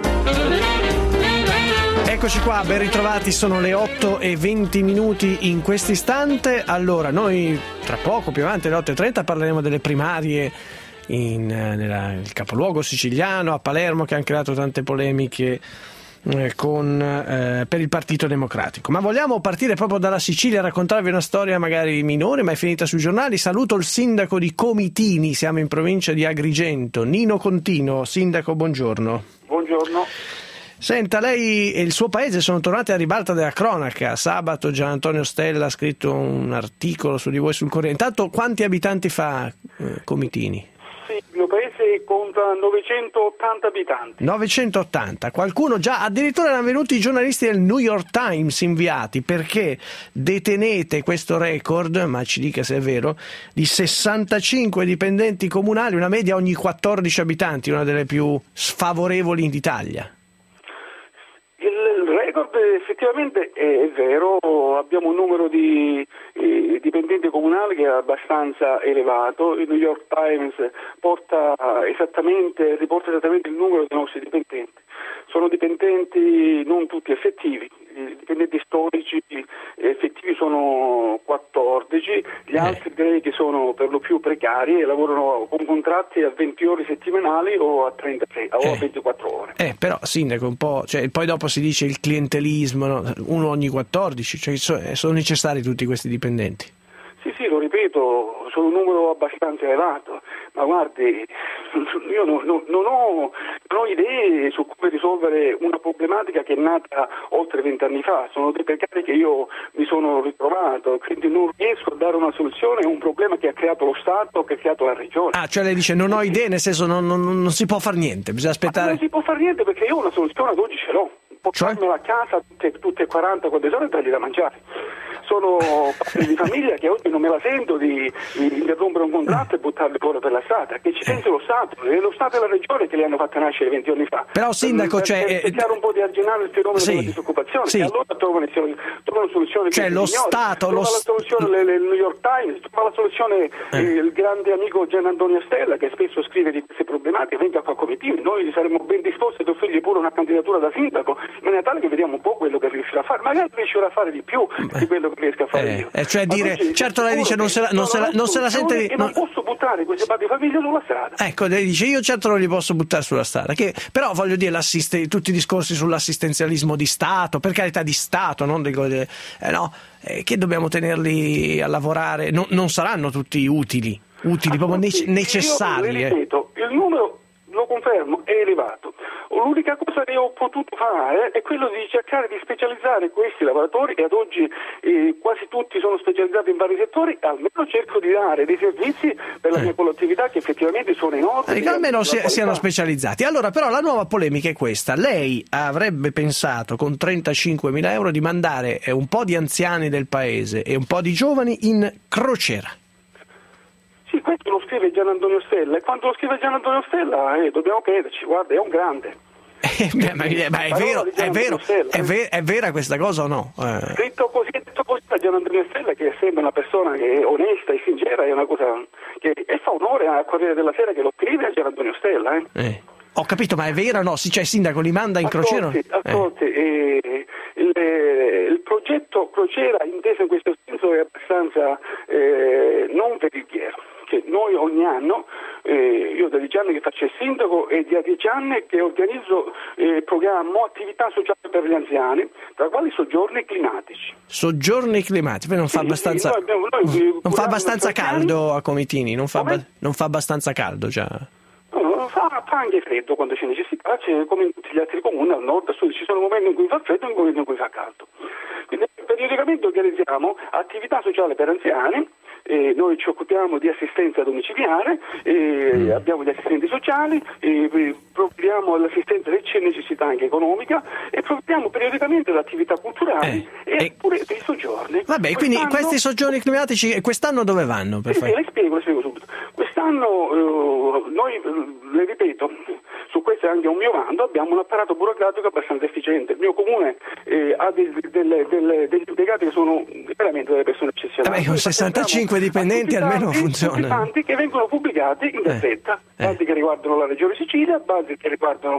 B: Eccoci qua, ben ritrovati, sono le otto e venti minuti in questo istante. Allora, noi tra poco, più avanti alle otto e trenta, parleremo delle primarie in, nella, nel capoluogo siciliano, a Palermo, che hanno creato tante polemiche eh, con, eh, per il Partito Democratico. Ma vogliamo partire proprio dalla Sicilia, raccontarvi una storia magari minore ma è finita sui giornali. Saluto il sindaco di Comitini, siamo in provincia di Agrigento, Nino Contino. Sindaco, buongiorno.
C: Buongiorno.
B: Senta, lei e il suo paese sono tornati a ribalta della cronaca. Sabato Gian Antonio Stella ha scritto un articolo su di voi sul Corriere. Intanto, quanti abitanti fa eh, Comitini?
C: Sì, il mio paese conta novecentottanta abitanti.
B: novecentottanta. Qualcuno già, addirittura erano venuti i giornalisti del New York Times inviati perché detenete questo record, ma ci dica se è vero, di sessantacinque dipendenti comunali, una media ogni quattordici abitanti, una delle più sfavorevoli d'Italia.
C: Il record effettivamente è vero, abbiamo un numero di eh, dipendenti comunali che è abbastanza elevato. Il New York Times porta esattamente, riporta esattamente il numero dei nostri dipendenti. Sono dipendenti non tutti effettivi, i dipendenti storici effettivi sono quattordici, gli altri direi che sono per lo più precari e lavorano con contratti a venti ore settimanali o a trentatré o a ventiquattro ore.
B: Eh, però sindaco un po', cioè, poi dopo si dice il clientelismo, no? Uno ogni quattordici, cioè sono necessari tutti questi dipendenti.
C: Sì, sì, lo ripeto, sono un numero abbastanza elevato, ma guardi, io non, non, non, ho, non ho idee su come risolvere una problematica che è nata oltre vent'anni fa. Sono dei precari che io mi sono ritrovato, quindi non riesco a dare una soluzione a un problema che ha creato lo Stato, che ha creato la Regione.
B: Ah, cioè lei dice non ho idee, nel senso non, non, non si può fare niente, bisogna aspettare.
C: Ma non si può fare niente perché io una soluzione ad oggi ce l'ho. Portarmela a casa tutte, tutte e quaranta quante ore e dargli da mangiare. Sono padri di famiglia che oggi non me la sento di, di interrompere un contratto e buttarli fuori per la strada. Che ci pensi lo Stato? È lo Stato e la Regione che li hanno fatte nascere venti anni fa.
B: Però sindaco,
C: per,
B: cioè,
C: per cercare un po' di arginare il fenomeno sì, della disoccupazione, sì. E allora trovano, trovano soluzioni.
B: Cioè lo
C: signori.
B: Stato,
C: trova
B: lo
C: la soluzione le, le, il New York Times, trova la soluzione eh. eh, il grande amico Gian Antonio Stella che spesso scrive di queste problematiche, venga qua a Comitini, noi saremmo ben disposti ad offrirgli pure una candidatura da sindaco, in maniera tale che vediamo un po' quello che riuscirà a fare, magari riuscirà a fare di più Beh. di quello che che riesco a fare
B: eh,
C: io.
B: Eh, cioè
C: Ma
B: dire,
C: dice,
B: certo lei dice non se la, non se la, non se la sente di,
C: non posso buttare questi padri di famiglia sulla strada.
B: Ecco, lei dice io certo non li posso buttare sulla strada, che, però voglio dire tutti i discorsi sull'assistenzialismo di Stato, per carità di Stato, non dico, eh, no, eh, che dobbiamo tenerli a lavorare, no, non saranno tutti utili, utili proprio nece- necessari.
C: Io, ripeto, il numero, lo confermo, è elevato. L'unica cosa che ho potuto fare è quello di cercare di specializzare questi lavoratori, e ad oggi eh, quasi tutti sono specializzati in vari settori, almeno cerco di dare dei servizi per la mia collettività che effettivamente sono enormi.
B: Che almeno si, siano specializzati. Allora, però la nuova polemica è questa: lei avrebbe pensato con trentacinquemila euro di mandare un po' di anziani del paese e un po' di giovani in crociera.
C: Sì, questo lo scrive Gian Antonio Stella, e quando lo scrive Gian Antonio Stella eh, dobbiamo crederci, guarda, è un grande.
B: Eh, beh, ma, ma è vero, è vero, è, ver- è vera questa cosa o no? Eh.
C: Detto così, detto così da Gian Antonio Stella, che sembra una persona che è onesta e sincera, è una cosa che e fa onore al Corriere della Sera che lo scrive a Gian Antonio Stella. Eh.
B: Eh. Ho capito, ma è vera o no? Sì, cioè il sindaco li manda in crociera?
C: Ascolti, eh. eh, il, eh, il progetto crociera inteso in questo senso è abbastanza eh, non veritiero. Che noi ogni anno, eh, io da dieci anni che faccio il sindaco e da dieci anni che organizzo eh, programmo attività sociali per gli anziani, tra quali soggiorni climatici.
B: Soggiorni climatici, poi non fa
C: sì,
B: abbastanza,
C: sì, noi abbiamo, noi,
B: non fa abbastanza caldo a Comitini, non fa, ba- non fa abbastanza caldo già.
C: No, fa, fa anche freddo quando c'è necessità, c'è, come in tutti gli altri comuni, al nord, al sud, ci sono momenti in cui fa freddo e momenti in cui fa caldo. Quindi periodicamente organizziamo attività sociale per anziani. Eh, noi ci occupiamo di assistenza domiciliare, eh, mm. abbiamo gli assistenti sociali, eh, provvediamo all'assistenza se c'è necessità anche economica e provvediamo periodicamente ad attività culturali eh, e eh, pure dei soggiorni.
B: Vabbè, quest'anno, quindi questi soggiorni climatici quest'anno dove vanno? Per
C: sì,
B: fare?
C: Le spiego, le spiego subito. Quest'anno eh, noi, le ripeto, su questo è anche un mio vanto, abbiamo un apparato burocratico abbastanza efficiente. Il mio comune eh, ha dei, delle, delle, degli impiegati che sono veramente delle persone eccezionali.
B: Vabbè, con sessantacinque dipendenti almeno funziona.
C: Bandi che vengono pubblicati in gazzetta, eh, bandi eh. che riguardano la Regione Sicilia, bandi che riguardano,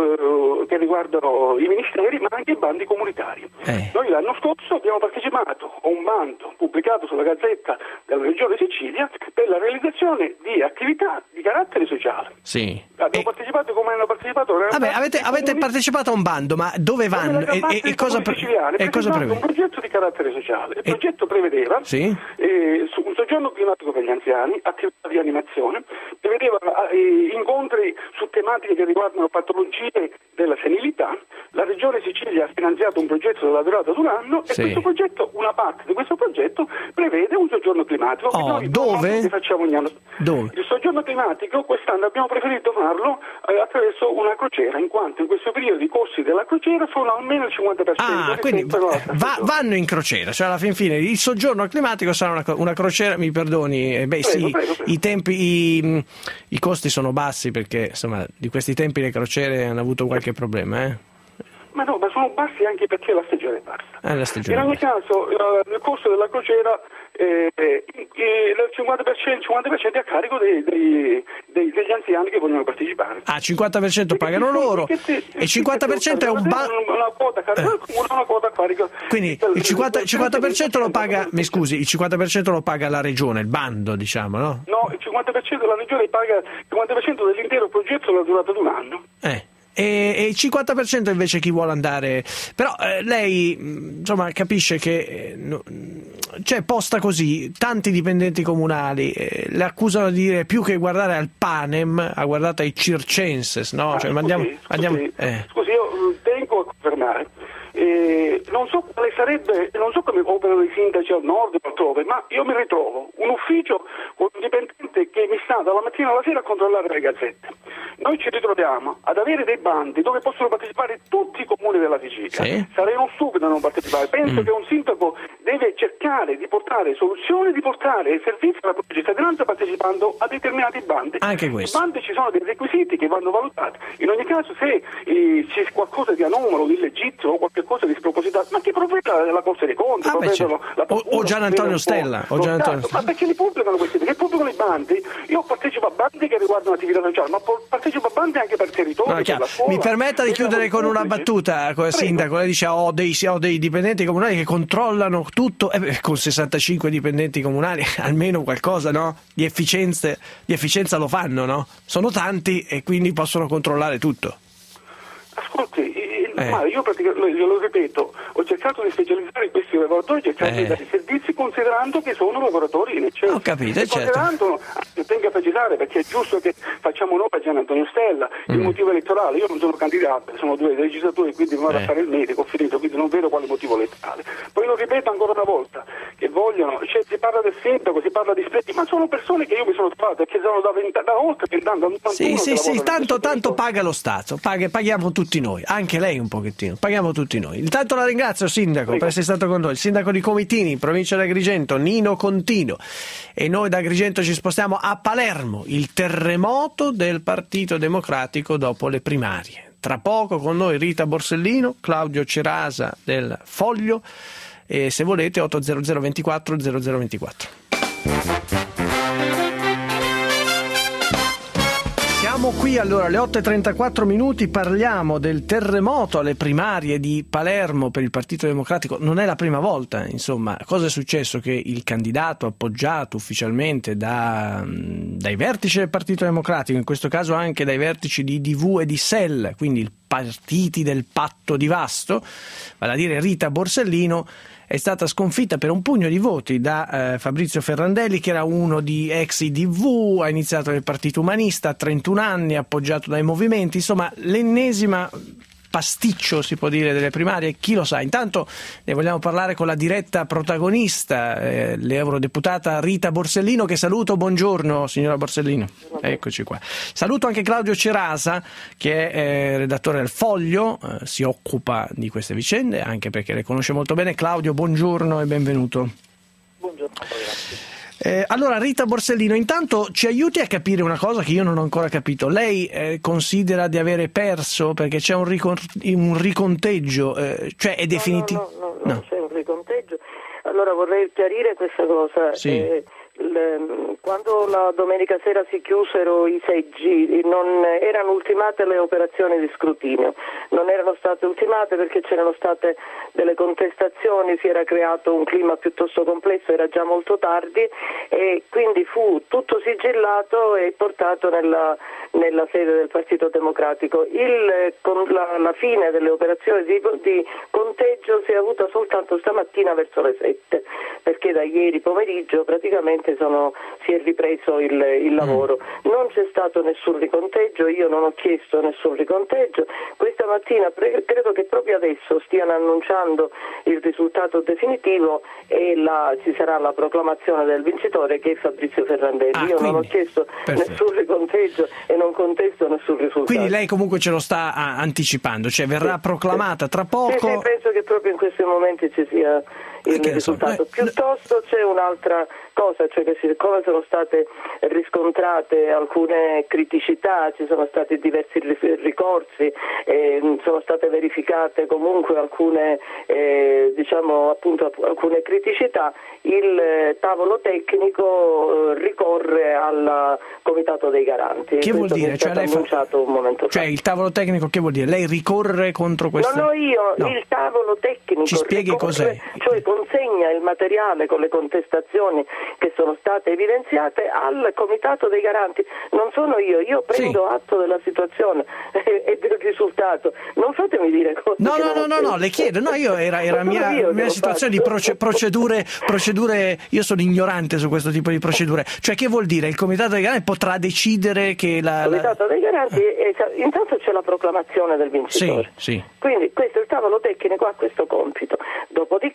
C: uh, che riguardano i ministeri, ma anche bandi comunitari. Eh. Noi l'anno scorso abbiamo partecipato a un bando pubblicato sulla gazzetta della Regione Sicilia per la realizzazione di attività di carattere sociale.
B: Sì.
C: Abbiamo eh. partecipato come hanno partecipato.
B: Vabbè, avete, avete partecipato a un bando, ma dove vanno e, e, e cosa, pre- e cosa prevede?
C: Un progetto di carattere sociale. Il e... progetto prevedeva
B: sì?
C: eh, un soggiorno climatico per gli anziani, attività di animazione, prevedeva eh, incontri su tematiche che riguardano patologie della senilità. La Regione Sicilia ha finanziato un progetto della durata di un anno e sì. questo progetto, una parte di questo progetto prevede un soggiorno climatico.
B: Oh, che dove?
C: Che facciamo ogni anno.
B: Dove?
C: Il soggiorno climatico quest'anno abbiamo preferito farlo eh, attraverso una crociera, in quanto in questo periodo i costi della crociera sono almeno il cinquanta per cento.
B: Ah, quindi va, vanno in crociera, cioè alla fin fine il soggiorno climatico sarà una, una crociera, mi perdoni, eh, beh prego, sì, prego, prego. i tempi, i, i costi sono bassi perché insomma di questi tempi le crociere hanno avuto qualche problema, eh?
C: Ma no, ma sono bassi anche perché la stagione è bassa.
B: Ah, la stagione
C: in ogni caso uh, il costo della crociera eh, eh, il cinquanta per cento, cinquanta per cento è a carico dei, dei, dei, degli anziani che vogliono partecipare.
B: Ah, cinquanta per cento pagano perché loro
C: perché
B: e il cinquanta per cento è un bando.
C: Una quota a carico del comune, una quota a carico.
B: Quindi il cinquanta, il cinquanta per cento lo paga, mi scusi, il cinquanta per cento lo paga la regione, il bando, diciamo, no?
C: No, il cinquanta per cento della regione paga il cinquanta per cento dell'intero progetto sulla durata di un anno.
B: Eh. E il cinquanta per cento invece chi vuole andare, però eh, lei insomma capisce che eh, no, cioè posta così tanti dipendenti comunali eh, le accusano di dire più che guardare al Panem ha guardato ai circenses, no?
C: Ah,
B: cioè,
C: scusi,
B: andiamo,
C: scusi,
B: andiamo, eh.
C: scusi, io tengo a confermare. Eh, non so quale sarebbe, non so come operano i sindaci al nord o altrove, ma io mi ritrovo un ufficio con un dipendente che mi sta dalla mattina alla sera a controllare le gazzette. Noi ci ritroviamo ad avere dei bandi dove possono partecipare tutti i comuni della Sicilia. Sì. Sarei uno stupido a non partecipare. Penso mm. che un sindaco deve cercare di portare soluzioni, di portare servizi alla propria cittadinanza partecipando a determinati bandi.
B: Anche questo.
C: I bandi ci sono dei requisiti che vanno valutati. In ogni caso, se eh, c'è qualcosa di anomalo, di illegittimo o qualche qualcosa di spropositato, ma chi provveda la Corte dei Conti,
B: ah, beh, certo.
C: la
B: o, o Gian Antonio Stella, o Gian Antonio Stella.
C: Ma perché li pubblicano questi? Perché pubblicano i bandi? Io partecipo a bandi che riguardano attività sociali, ma partecipo a bandi anche per territorio,
B: no,
C: per la scuola.
B: Mi permetta di chiudere con una battuta, con il sindaco. Lei dice ho dei, ho dei dipendenti comunali che controllano tutto, eh beh, con sessantacinque dipendenti comunali almeno qualcosa, no? Di efficienze, di efficienza lo fanno, no? Sono tanti e quindi possono controllare tutto.
C: Ascolti,
B: Eh.
C: ma io praticamente, glielo ripeto, ho cercato di specializzare questi lavoratori, cercando
B: Eh.
C: di dare servizi considerando che sono lavoratori in eccesso.
B: Ho capito,
C: e
B: certo.
C: considerando, anzi, tengo a precisare, perché è giusto che facciamo noi a Gian Antonio Stella, il
B: Mm.
C: motivo elettorale, io non sono candidato, sono due legislatori, quindi mi vado
B: Eh.
C: a fare il medico, ho finito, quindi non vedo quale motivo elettorale. Poi lo ripeto ancora una volta, che vogliono, cioè, si parla del sindaco, si parla di sprechi, ma sono persone che io mi sono trovato, che sono da, venti, da oltre vent'anni, da novantuno
B: Sì, sì,
C: che
B: sì,
C: lavorano
B: tanto,
C: in questo
B: tanto
C: territorio.
B: paga lo Stato, paga, paghiamo tutti noi, anche lei un pochettino, paghiamo tutti noi. Intanto la ringrazio, Sindaco,
C: Prego.
B: per essere stato con noi. Il Sindaco di Comitini, in provincia di Agrigento, Nino Contino. E noi da Agrigento ci spostiamo a Palermo, il terremoto del Partito Democratico dopo le primarie. Tra poco con noi Rita Borsellino, Claudio Cerasa del Foglio e se volete otto zero zero ventiquattro zero zero ventiquattro. Siamo qui allora alle otto e trentaquattro minuti, parliamo del terremoto alle primarie di Palermo per il Partito Democratico. Non è la prima volta, insomma. Cosa è successo? Che il candidato appoggiato ufficialmente da, dai vertici del Partito Democratico, in questo caso anche dai vertici di D V e di S E L, quindi i partiti del patto di Vasto, vale a dire Rita Borsellino, è stata sconfitta per un pugno di voti da eh, Fabrizio Ferrandelli, che era uno di ex I D V, ha iniziato nel Partito Umanista a trentuno anni, appoggiato dai movimenti, insomma l'ennesima pasticcio, si può dire, delle primarie, chi lo sa. Intanto ne vogliamo parlare con la diretta protagonista, eh, l'eurodeputata Rita Borsellino, che saluto. Buongiorno signora Borsellino. Eccoci qua. Saluto anche Claudio Cerasa, che è eh, redattore del Foglio, eh, si occupa di queste vicende anche perché le conosce molto bene. Claudio, buongiorno e benvenuto.
D: Buongiorno, grazie.
B: Eh, allora Rita Borsellino, intanto ci aiuti a capire una cosa che io non ho ancora capito. Lei eh, considera di avere perso perché c'è un, ricon- un riconteggio, eh, cioè è definitivo?
D: No, no, no, no, non c'è un riconteggio. Allora vorrei chiarire questa cosa.
B: Sì.
D: Eh, l- quando la domenica sera si chiusero i seggi non erano ultimate le operazioni di scrutinio, non erano state ultimate perché c'erano state delle contestazioni, si era creato un clima piuttosto complesso, era già molto tardi e quindi fu tutto sigillato e portato nella, nella sede del Partito Democratico. Il, con la, la fine delle operazioni di, di conteggio si è avuta soltanto stamattina verso le sette, perché da ieri pomeriggio praticamente sono, si è ripreso il, il lavoro. Non c'è stato nessun riconteggio, io non ho chiesto nessun riconteggio. Questa mattina pre- credo che proprio adesso stiano annunciando il risultato definitivo e la, ci sarà la proclamazione del vincitore, che è Fabrizio Ferrandelli.
B: Ah,
D: io
B: quindi,
D: non ho chiesto
B: perfetto.
D: nessun riconteggio e non contesto nessun risultato.
B: Quindi lei comunque ce lo sta ah, anticipando, cioè verrà
D: Sì,
B: proclamata
D: sì.
B: tra poco.
D: Sì, sì, penso che proprio in questi momenti ci sia il
B: Eh, che ne so,
D: risultato.
B: eh,
D: Piuttosto c'è un'altra cosa, cioè che siccome sono state riscontrate alcune criticità, ci sono stati diversi ricorsi, eh, sono state verificate comunque alcune eh, diciamo appunto alcune criticità, il eh, tavolo tecnico eh, ricorre al Comitato dei Garanti.
B: Che vuol
D: Questo
B: dire?
D: è
B: Cioè,
D: stato
B: lei fa-
D: annunciato un momento fa.
B: Cioè il tavolo tecnico che vuol dire? Lei ricorre contro questo?
D: Non ho io,
B: No.
D: il tavolo tecnico
B: Ci spieghi
D: ricorre,
B: cos'è?
D: cioè consegna il materiale con le contestazioni che sono state evidenziate al Comitato dei Garanti. Non sono io, io prendo
B: Sì.
D: atto della situazione e, e del risultato. Non fatemi dire cose
B: No,
D: che
B: no, no,
D: non
B: no, no,
D: penso.
B: le chiedo, no, io era, era
D: Ma sono
B: mia,
D: io che
B: mia
D: lo
B: situazione di
D: faccio.
B: proce- procedure, procedure, io sono ignorante su questo tipo di procedure, cioè che vuol dire? Il Comitato dei Garanti potrà decidere che la...
D: Il
B: la...
D: Comitato dei Garanti, è- intanto c'è la proclamazione del vincitore.
B: Sì, sì.
D: Quindi questo il tavolo tecnico ha questo compito. Dopodiché il,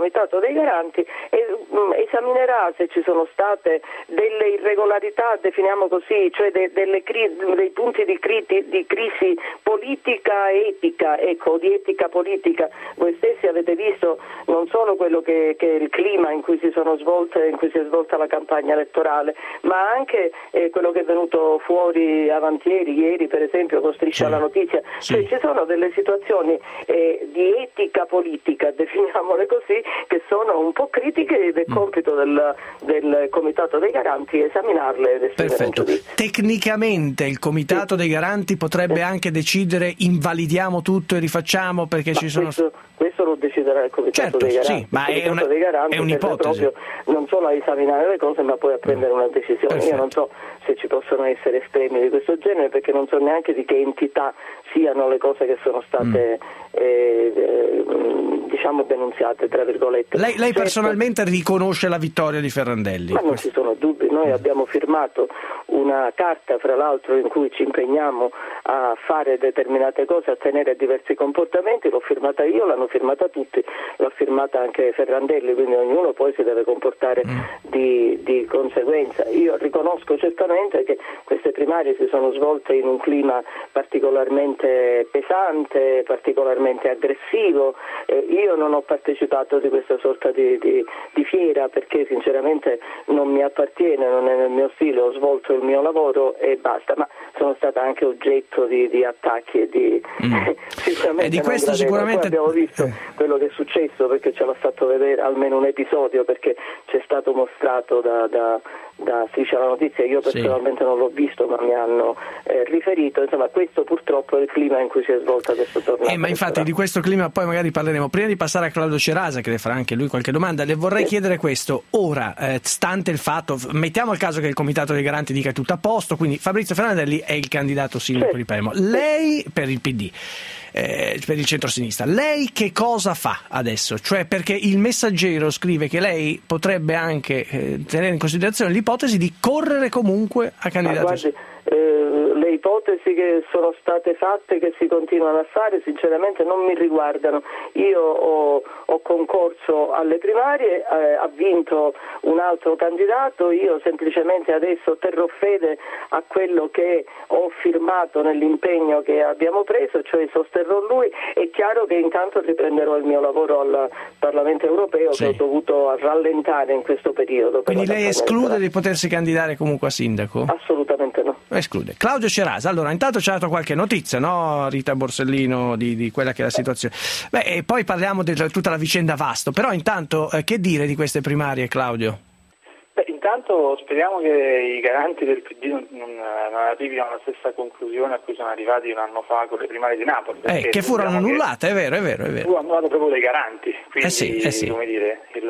D: Comitato dei Garanti e, mh, esaminerà se ci sono state delle irregolarità, definiamo così, cioè de, delle cri- dei punti di, criti, di crisi politica e etica, ecco, di etica politica. Voi stessi avete visto non solo quello che, che è il clima in cui si sono svolte, in cui si è svolta la campagna elettorale, ma anche eh, quello che è venuto fuori avantieri, ieri per esempio con Striscia
B: sì.
D: la Notizia.
B: Sì.
D: Cioè, ci sono delle situazioni eh, di etica politica, definiamole così, che sono un po' critiche ed è compito del, del Comitato dei Garanti esaminarle ed esprimere un giudizio.
B: Tecnicamente il Comitato
D: sì.
B: dei Garanti potrebbe
D: sì.
B: anche decidere invalidiamo tutto e rifacciamo perché
D: ma
B: ci sono...
D: Questo, questo lo deciderà il Comitato
B: certo,
D: dei Garanti.
B: sì, ma
D: il
B: è, una,
D: dei Garanti
B: è un'ipotesi.
D: Proprio non solo a esaminare le cose ma poi a prendere una decisione.
B: Perfetto.
D: Io non so se ci possono essere estremi di questo genere perché non so neanche di che entità siano le cose che sono state mm. eh, eh, diciamo denunziate tra virgolette.
B: Lei, lei
D: certo,
B: personalmente riconosce la vittoria di Ferrandelli?
D: Ma non ci sono dubbi, noi mm. abbiamo firmato una carta fra l'altro in cui ci impegniamo a fare determinate cose, a tenere diversi comportamenti, l'ho firmata io, l'hanno firmata tutti, l'ha firmata anche Ferrandelli, quindi ognuno poi si deve comportare mm. di, di conseguenza. Io riconosco certamente che queste primarie si sono svolte in un clima particolarmente pesante, particolarmente aggressivo, eh, io non ho partecipato di questa sorta di, di, di fiera perché sinceramente non mi appartiene, non è nel mio stile, ho svolto il mio lavoro e basta, ma sono stata anche oggetto di, di attacchi e di
B: mm.
D: sicuramente
B: e di questo sicuramente
D: poi abbiamo visto quello che è successo perché ce l'ha fatto vedere almeno un episodio perché c'è stato mostrato da, da, da Striscia la Notizia, io personalmente sì. non l'ho visto ma mi hanno eh, riferito, insomma questo purtroppo è il clima in cui si è svolta questo torneo.
B: Eh, ma infatti di questo clima poi magari parleremo. Prima di passare a Claudio Cerasa che le farà anche lui qualche domanda, le vorrei sì. chiedere questo, ora eh, stante il fatto, mettiamo il caso che il Comitato dei Garanti dica tutto a posto, quindi Fabrizio Ferrandelli è il candidato sindaco sì. di Palermo, lei per il P D, eh, per il centro-sinistra, lei che cosa fa adesso? Cioè perché il Messaggero scrive che lei potrebbe anche eh, tenere in considerazione l'ipotesi di correre comunque a candidato.
D: Guardi, eh, le ipotesi che sono state fatte, che si continuano a fare, sinceramente non mi riguardano. Io ho, ho concorso alle primarie, eh, ha vinto un altro candidato, io semplicemente adesso terrò fede a quello che ho firmato nell'impegno che abbiamo preso, cioè sosterrò lui. È chiaro che intanto riprenderò il mio lavoro al Parlamento europeo sì. che ho dovuto rallentare in questo periodo.
B: Quindi lei esclude di potersi candidare comunque a sindaco?
D: Assolutamente no.
B: Esclude. Claudio Cerasa, allora intanto ci ha dato qualche notizia, no? Rita Borsellino, di, di quella che è la situazione. Beh, e poi parliamo di tutta la vicenda Vasto, però intanto eh, che dire di queste primarie, Claudio?
E: Beh, intanto speriamo che i garanti del P D non, non, non arrivino alla stessa conclusione a cui sono arrivati un anno fa con le primarie di Napoli.
B: Eh, che furono annullate, che è vero, è vero, è vero.
E: Furono annullate proprio dai garanti, quindi
B: eh sì, eh sì.
E: come dire, il,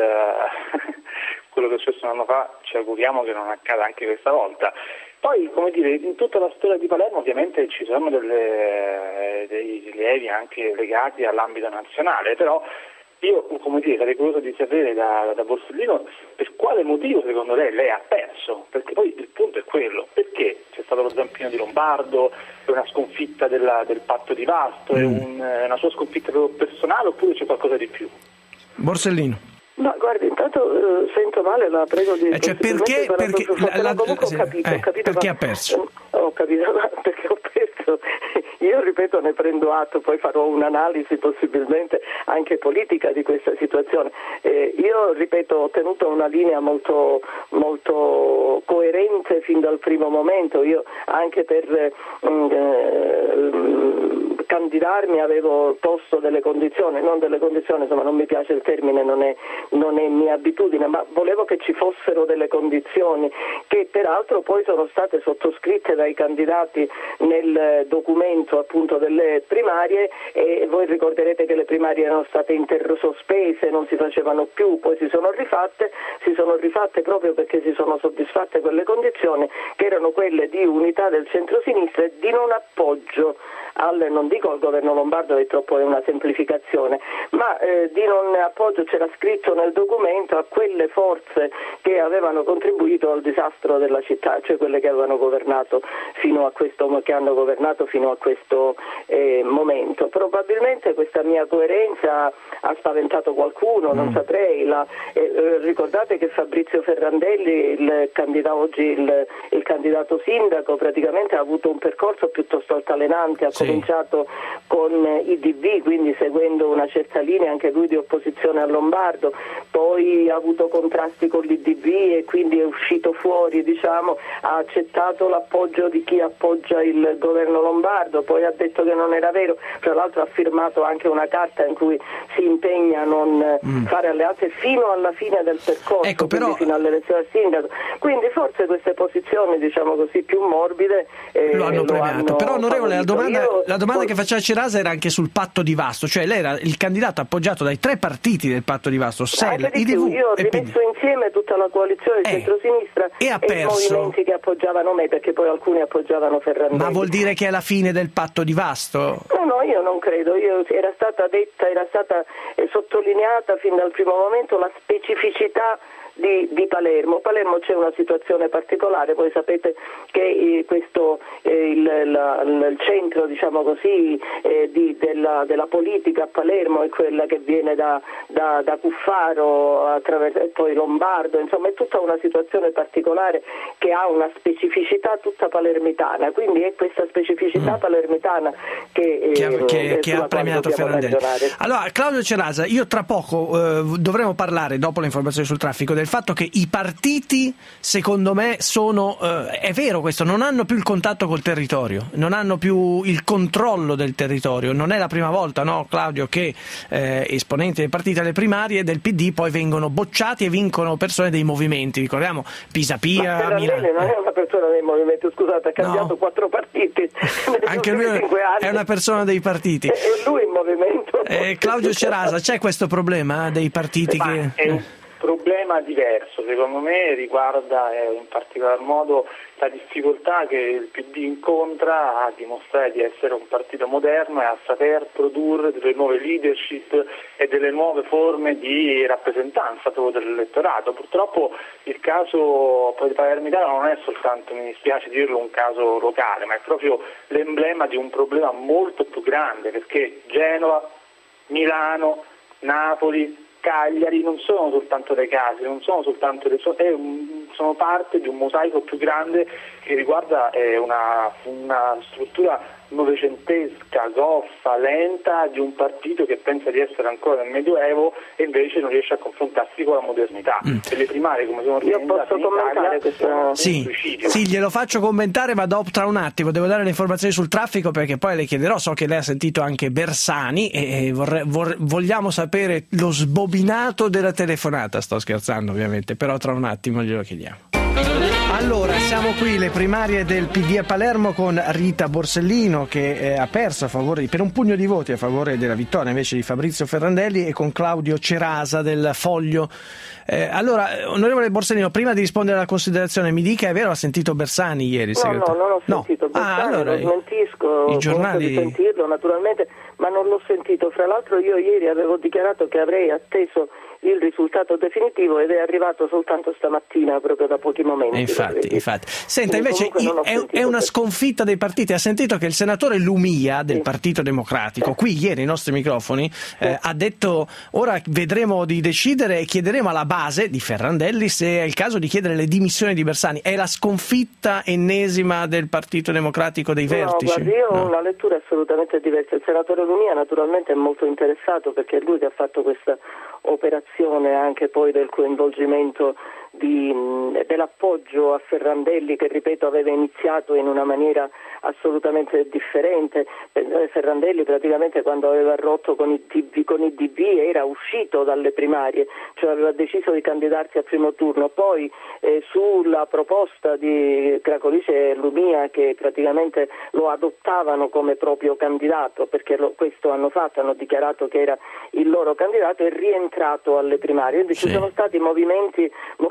E: quello che è successo un anno fa ci auguriamo che non accada anche questa volta. Poi, come dire, in tutta la storia di Palermo ovviamente ci sono delle, dei rilievi anche legati all'ambito nazionale, però io, come dire, sarei curioso di sapere da, da Borsellino per quale motivo secondo lei lei ha perso, perché poi il punto è quello, perché c'è stato lo zampino di Lombardo, è una sconfitta della, del patto di Vasto, mm. è, un, è una sua sconfitta proprio personale oppure c'è qualcosa di più?
B: Borsellino.
D: Ma guardi, intanto eh, sento male, la prego di...
B: Eh, cioè perché, perché, la, la,
D: comunque ho capito,
B: eh,
D: ho capito
B: perché
D: ma,
B: ha perso?
D: Eh, ho capito, ma perché ho perso. Io ripeto, ne prendo atto, poi farò un'analisi possibilmente anche politica di questa situazione. Eh, io ripeto, ho tenuto una linea molto, molto coerente fin dal primo momento. Io anche per mm, eh, candidarmi avevo posto delle condizioni, non delle condizioni, insomma non mi piace il termine, non è, non è mia abitudine, ma volevo che ci fossero delle condizioni che peraltro poi sono state sottoscritte dai candidati nel documento appunto delle primarie, e voi ricorderete che le primarie erano state inter- sospese, non si facevano più, poi si sono rifatte, si sono rifatte proprio perché si sono soddisfatte quelle condizioni che erano quelle di unità del centro-sinistra e di non appoggio al, non dico al governo lombardo, è troppo è una semplificazione, ma eh, di non appoggio, c'era scritto nel documento, a quelle forze che avevano contribuito al disastro della città, cioè quelle che avevano governato fino a questo, che hanno governato fino a questo questo eh, momento. Probabilmente questa mia coerenza ha spaventato qualcuno, non mm. saprei. La, eh, ricordate che Fabrizio Ferrandelli, il candidato oggi il, il candidato sindaco, praticamente ha avuto un percorso piuttosto altalenante, ha sì. cominciato con i D V, quindi seguendo una certa linea anche lui di opposizione a Lombardo, poi ha avuto contrasti con l'I D V e quindi è uscito fuori, diciamo, ha accettato l'appoggio di chi appoggia il governo lombardo, poi ha detto che non era vero, tra l'altro ha firmato anche una carta in cui si impegna a non mm. fare alleanze fino alla fine del percorso,
B: ecco, però...
D: fino all'elezione al sindaco, quindi forse queste posizioni, diciamo così, più morbide eh,
B: lo hanno premiato. Però onorevole, la domanda,
D: Io...
B: la domanda che faceva Cerasa era anche sul patto di Vasto, cioè lei era il candidato appoggiato dai tre partiti del patto di Vasto, S E L, I D V
D: io ho
B: e P D.
D: rimesso insieme tutta la coalizione di
B: eh,
D: centrosinistra
B: e, ha
D: e
B: perso.
D: i movimenti che appoggiavano me, perché poi alcuni appoggiavano Ferrandelli.
B: Ma vuol dire che è la fine del patto di Vasto?
D: No, no, io non credo. Io, era stata detta, era stata eh, sottolineata fin dal primo momento la specificità Di, di Palermo. Palermo c'è una situazione particolare, voi sapete che eh, questo eh, il, la, il centro, diciamo così, eh, di, della, della politica a Palermo è quella che viene da, da, da Cuffaro attraverso, e poi Lombardo, insomma è tutta una situazione particolare che ha una specificità tutta palermitana, quindi è questa specificità mm. palermitana che,
B: che,
D: eh,
B: che, che ha premiato Ferrandelli.
D: Ragionare.
B: Allora, Claudio Cerasa, io tra poco eh, dovremo parlare, dopo le informazioni sul traffico, del fatto che i partiti, secondo me, sono, eh, è vero questo, non hanno più il contatto col territorio, non hanno più il controllo del territorio. Non è la prima volta, no, Claudio, che eh, esponenti dei partiti alle primarie del P D poi vengono bocciati e vincono persone dei movimenti. Ricordiamo Pisapia,
D: Ma
B: Milano.
D: non è una persona dei movimenti, scusate, ha cambiato no. quattro partiti.
B: Anche lui è una persona dei partiti.
D: E lui il movimento.
B: Eh, Claudio Cerasa, c'è questo problema dei partiti
E: Ma
B: che...
E: È un problema diverso, secondo me riguarda eh, in particolar modo la difficoltà che il P D incontra a dimostrare di essere un partito moderno e a saper produrre delle nuove leadership e delle nuove forme di rappresentanza proprio dell'elettorato. Purtroppo il caso poi di Palermitano non è soltanto, mi dispiace dirlo, un caso locale, ma è proprio l'emblema di un problema molto più grande, perché Genova, Milano, Napoli, Cagliari non sono soltanto dei casi, non sono soltanto dei, sono parte di un mosaico più grande che riguarda eh, una, una struttura novecentesca, goffa, lenta di un partito che pensa di essere ancora nel Medioevo e invece non riesce a confrontarsi con la modernità. Mm. E le primarie, come sono organizzate in Italia, sono
B: sì,
E: un suicidio.
B: Sì, glielo faccio commentare, ma dopo, tra un attimo devo dare le informazioni sul traffico, perché poi le chiederò, so che lei ha sentito anche Bersani e vorrei, vorrei, vogliamo sapere lo sbobinato della telefonata. Sto scherzando ovviamente, però tra un attimo glielo chiediamo. Allora, siamo qui, le primarie del P D a Palermo, con Rita Borsellino che eh, ha perso a favore, per un pugno di voti a favore della vittoria invece di Fabrizio Ferrandelli, e con Claudio Cerasa del Foglio. Eh, allora, onorevole Borsellino, prima di rispondere alla considerazione, mi dica, è vero, ha sentito Bersani ieri?
D: No, no, non ho sentito
B: no.
D: Bersani,
B: ah, allora,
D: lo smentisco,
B: i giornali...
D: di sentirlo naturalmente, ma non l'ho sentito. Fra l'altro io ieri avevo dichiarato che avrei atteso il risultato definitivo ed è arrivato soltanto stamattina, proprio da pochi momenti.
B: Infatti, infatti. Senta, invece è, è una sconfitta dei partiti. Ha sentito che il senatore Lumia del sì. Partito Democratico, qui ieri ai nostri microfoni, sì. eh, ha detto: ora vedremo di decidere e chiederemo alla base di Ferrandelli se è il caso di chiedere le dimissioni di Bersani. È la sconfitta ennesima del Partito Democratico dei vertici?
D: No, guardi, io ho
B: no.
D: una lettura assolutamente diversa. Il senatore Lumia naturalmente è molto interessato, perché è lui che ha fatto questa operazione anche poi del coinvolgimento di, dell'appoggio a Ferrandelli, che ripeto aveva iniziato in una maniera assolutamente differente. Ferrandelli praticamente quando aveva rotto con il D V, con il D V era uscito dalle primarie, cioè aveva deciso di candidarsi al primo turno, poi eh, sulla proposta di Cracolice e Lumia, che praticamente lo adottavano come proprio candidato, perché lo, questo hanno fatto, hanno dichiarato che era il loro candidato, è rientrato alle primarie. Quindi sì. Ci sono stati movimenti molto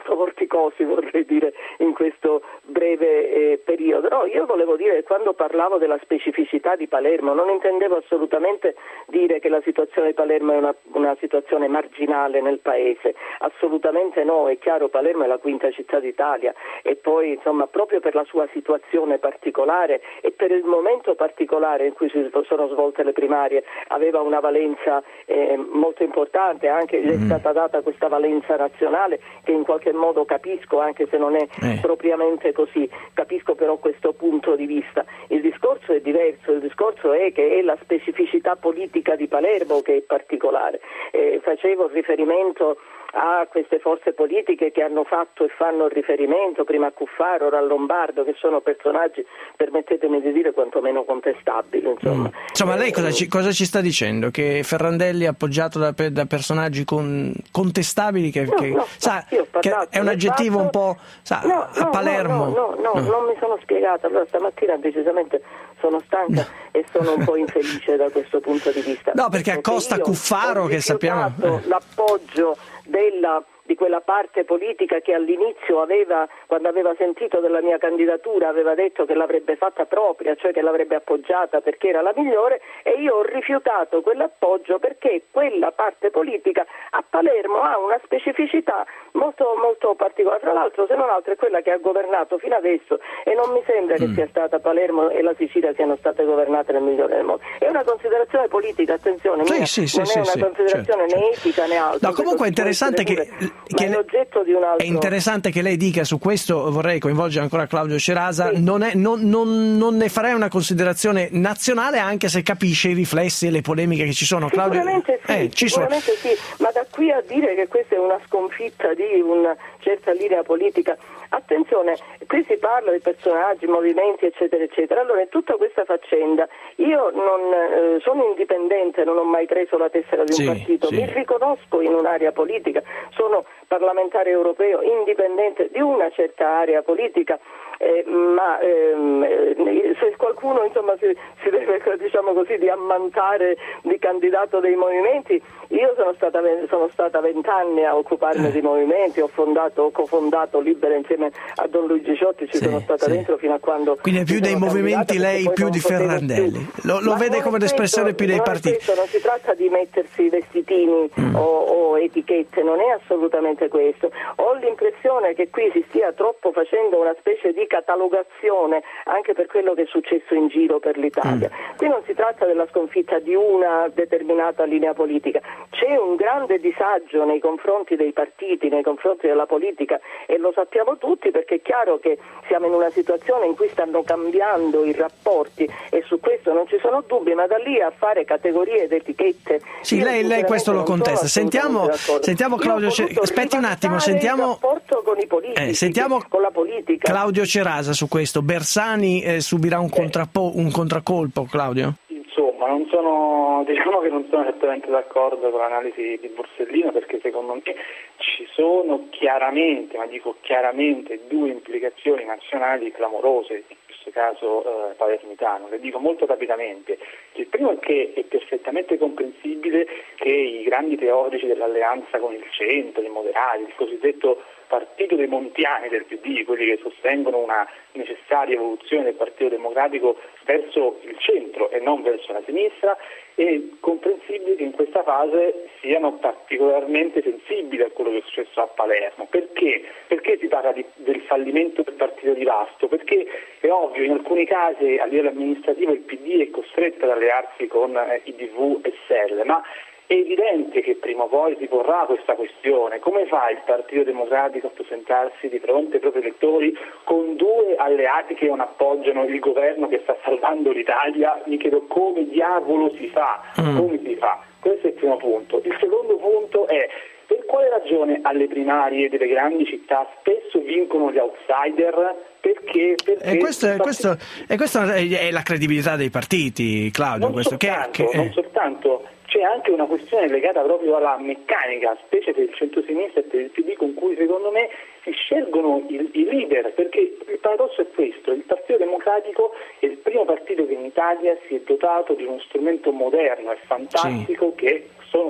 D: molto vorticosi, vorrei dire, in questo breve eh, periodo. No, io volevo dire che quando parlavo della specificità di Palermo non intendevo assolutamente dire che la situazione di Palermo è una, una situazione marginale nel paese, assolutamente no. È chiaro, Palermo è la quinta città d'Italia e poi insomma proprio per la sua situazione particolare e per il momento particolare in cui si sono svolte le primarie aveva una valenza eh, molto importante, anche è stata data questa valenza nazionale che in qualche modo capisco, anche se non è eh. propriamente così, capisco però questo punto di vista. Il discorso è diverso, il discorso è che è la specificità politica di Palermo che è particolare. Eh, facevo riferimento a queste forze politiche che hanno fatto e fanno riferimento prima a Cuffaro, ora a Lombardo, che sono personaggi, permettetemi di dire, quantomeno contestabili. Insomma,
B: mm. insomma lei cosa ci, cosa ci sta dicendo? Che Ferrandelli è appoggiato da, da personaggi con, contestabili? Che,
D: no,
B: che,
D: no,
B: sa, che è un aggettivo
D: fatto...
B: un po' sa,
D: no,
B: a
D: no,
B: Palermo?
D: No, no, no, no, non mi sono spiegata. Allora stamattina decisamente sono stanca no. e sono un po' infelice da questo punto di vista.
B: No, perché accosta Cuffaro, che sappiamo
D: eh. l'appoggio della di quella parte politica che all'inizio aveva, quando aveva sentito della mia candidatura, aveva detto che l'avrebbe fatta propria, cioè che l'avrebbe appoggiata perché era la migliore, e io ho rifiutato quell'appoggio perché quella parte politica a Palermo ha una specificità molto molto particolare. Tra l'altro, se non altro, è quella che ha governato fino adesso e non mi sembra che mm. sia stata Palermo e la Sicilia siano state governate nel migliore del modo. È una considerazione politica, attenzione,
B: sì,
D: mia,
B: sì, sì,
D: non
B: sì,
D: è una
B: sì,
D: considerazione
B: certo,
D: né
B: certo.
D: etica né altro.
B: No, comunque è interessante che, che
D: è l'oggetto di un altro...
B: È interessante che lei dica su questo, vorrei coinvolgere ancora Claudio Cerasa,
D: sì.
B: non, è, non, non, non ne farei una considerazione nazionale, anche se capisce i riflessi e le polemiche che ci sono.
D: Sicuramente
B: Claudio...
D: sì,
B: eh, ci
D: sicuramente
B: sono.
D: sì, ma da qui a dire che questa è una sconfitta di una certa linea politica, attenzione, qui si parla di personaggi, movimenti eccetera eccetera. Allora, in tutta questa faccenda io non eh, sono indipendente, non ho mai preso la tessera di un
B: sì,
D: partito,
B: sì.
D: mi riconosco in un'area politica, sono parlamentare europeo indipendente di una certa area politica. Eh, ma ehm, se qualcuno insomma si, si deve, diciamo così, diammantare di candidato dei movimenti, io sono stata sono stata vent'anni a occuparmi eh. di movimenti, ho fondato ho cofondato Libera insieme a Don Luigi Ciotti, ci sì, sono stata sì. dentro fino a quando
B: quindi è più dei movimenti lei più di Ferrandelli più. lo, lo vede come l'espressione più dei partiti.
D: Questo, non si tratta di mettersi vestitini mm. o, o etichette, non è assolutamente questo. Ho l'impressione che qui si stia troppo facendo una specie di catalogazione anche per quello che è successo in giro per l'Italia. Mm. Qui non si tratta della sconfitta di una determinata linea politica, c'è un grande disagio nei confronti dei partiti, nei confronti della politica, e lo sappiamo tutti perché è chiaro che siamo in una situazione in cui stanno cambiando i rapporti e su questo non ci sono dubbi, ma da lì a fare categorie ed etichette.
B: Sì, lei, lei questo lo contesta. Sentiamo, sentiamo Claudio Cerasa. Aspetti un attimo, sentiamo
D: il rapporto con i politici,
B: eh, sentiamo
D: con la politica.
B: Claudio Cerasa su questo. Bersani eh, subirà un, contrappo, un contraccolpo, Claudio?
E: Insomma, non sono, diciamo che non sono certamente d'accordo con l'analisi di Borsellino, perché secondo me ci sono chiaramente, ma dico chiaramente, due implicazioni nazionali clamorose, in questo caso eh, palermitano. Le dico molto rapidamente. Il primo è che è perfettamente comprensibile che i grandi teorici dell'alleanza con il centro, i moderati, il cosiddetto partito dei montiani del P D, quelli che sostengono una necessaria evoluzione del Partito Democratico verso il centro e non verso la sinistra, è comprensibile che in questa fase siano particolarmente sensibili a quello che è successo a Palermo. Perché? Perché si parla di, del fallimento del partito di Vasto? Perché è ovvio, in alcuni casi a livello amministrativo il P D è costretto ad allearsi con eh, I D V e S E L, ma è evidente che prima o poi si porrà questa questione. Come fa il Partito Democratico a presentarsi di fronte ai propri elettori con due alleati che non appoggiano il governo che sta salvando l'Italia? Mi chiedo come diavolo si fa, mm. come si fa? Questo è il primo punto. Il secondo punto è: per quale ragione alle primarie delle grandi città spesso vincono gli outsider? Perché? Perché
B: e questo, è, questo, e questa è la credibilità dei partiti, Claudio.
E: Non
B: questo,
E: soltanto,
B: che, che,
E: non soltanto. C'è anche una questione legata proprio alla meccanica, specie per il centro-sinistra e per il P D, con cui secondo me si scelgono i, i leader, perché il paradosso è questo: il Partito Democratico è il primo partito che in Italia si è dotato di uno strumento moderno e fantastico, sì, che sono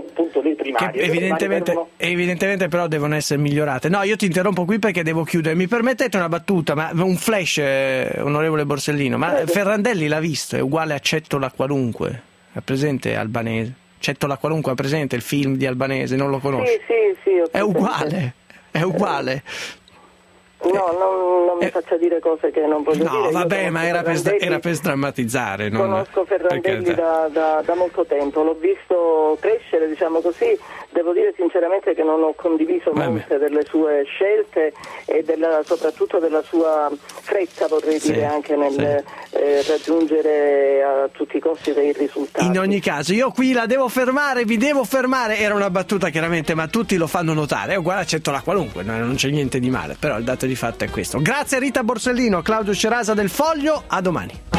E: punto lì primarie.
B: Che evidentemente,
E: devono...
B: evidentemente però devono essere migliorate. No, io ti interrompo qui perché devo chiudere. Mi permettete una battuta, ma un flash, eh, onorevole Borsellino, ma
D: Prego.
B: Ferrandelli l'ha visto, è uguale a Cettola Qualunque, è presente Albanese? Cettola Qualunque, è presente il film di Albanese, non lo conosce?
D: Sì, sì, sì. ho
B: È uguale, è uguale.
D: No, non, non mi
B: Eh,
D: faccia dire cose che non voglio
B: no,
D: dire. Io
B: vabbè,
D: conosco
B: ma era per,
D: Ferrandelli-
B: era per sdrammatizzare. Non,
D: Conosco Ferrandelli
B: per carità.
D: da, da, da molto tempo, l'ho visto crescere, diciamo così. Devo dire sinceramente che non ho condiviso
B: Vabbè.
D: molte delle sue scelte e della, soprattutto della sua fretta, vorrei
B: Sì,
D: dire, anche nel
B: sì.
D: eh, raggiungere a tutti i costi dei risultati.
B: In ogni caso, io qui la devo fermare, vi devo fermare. Era una battuta chiaramente, ma tutti lo fanno notare. È uguale a Cettola Qualunque, no, non c'è niente di male. Però il dato di fatto è questo. Grazie a Rita Borsellino, Claudio Cerasa del Foglio. A domani.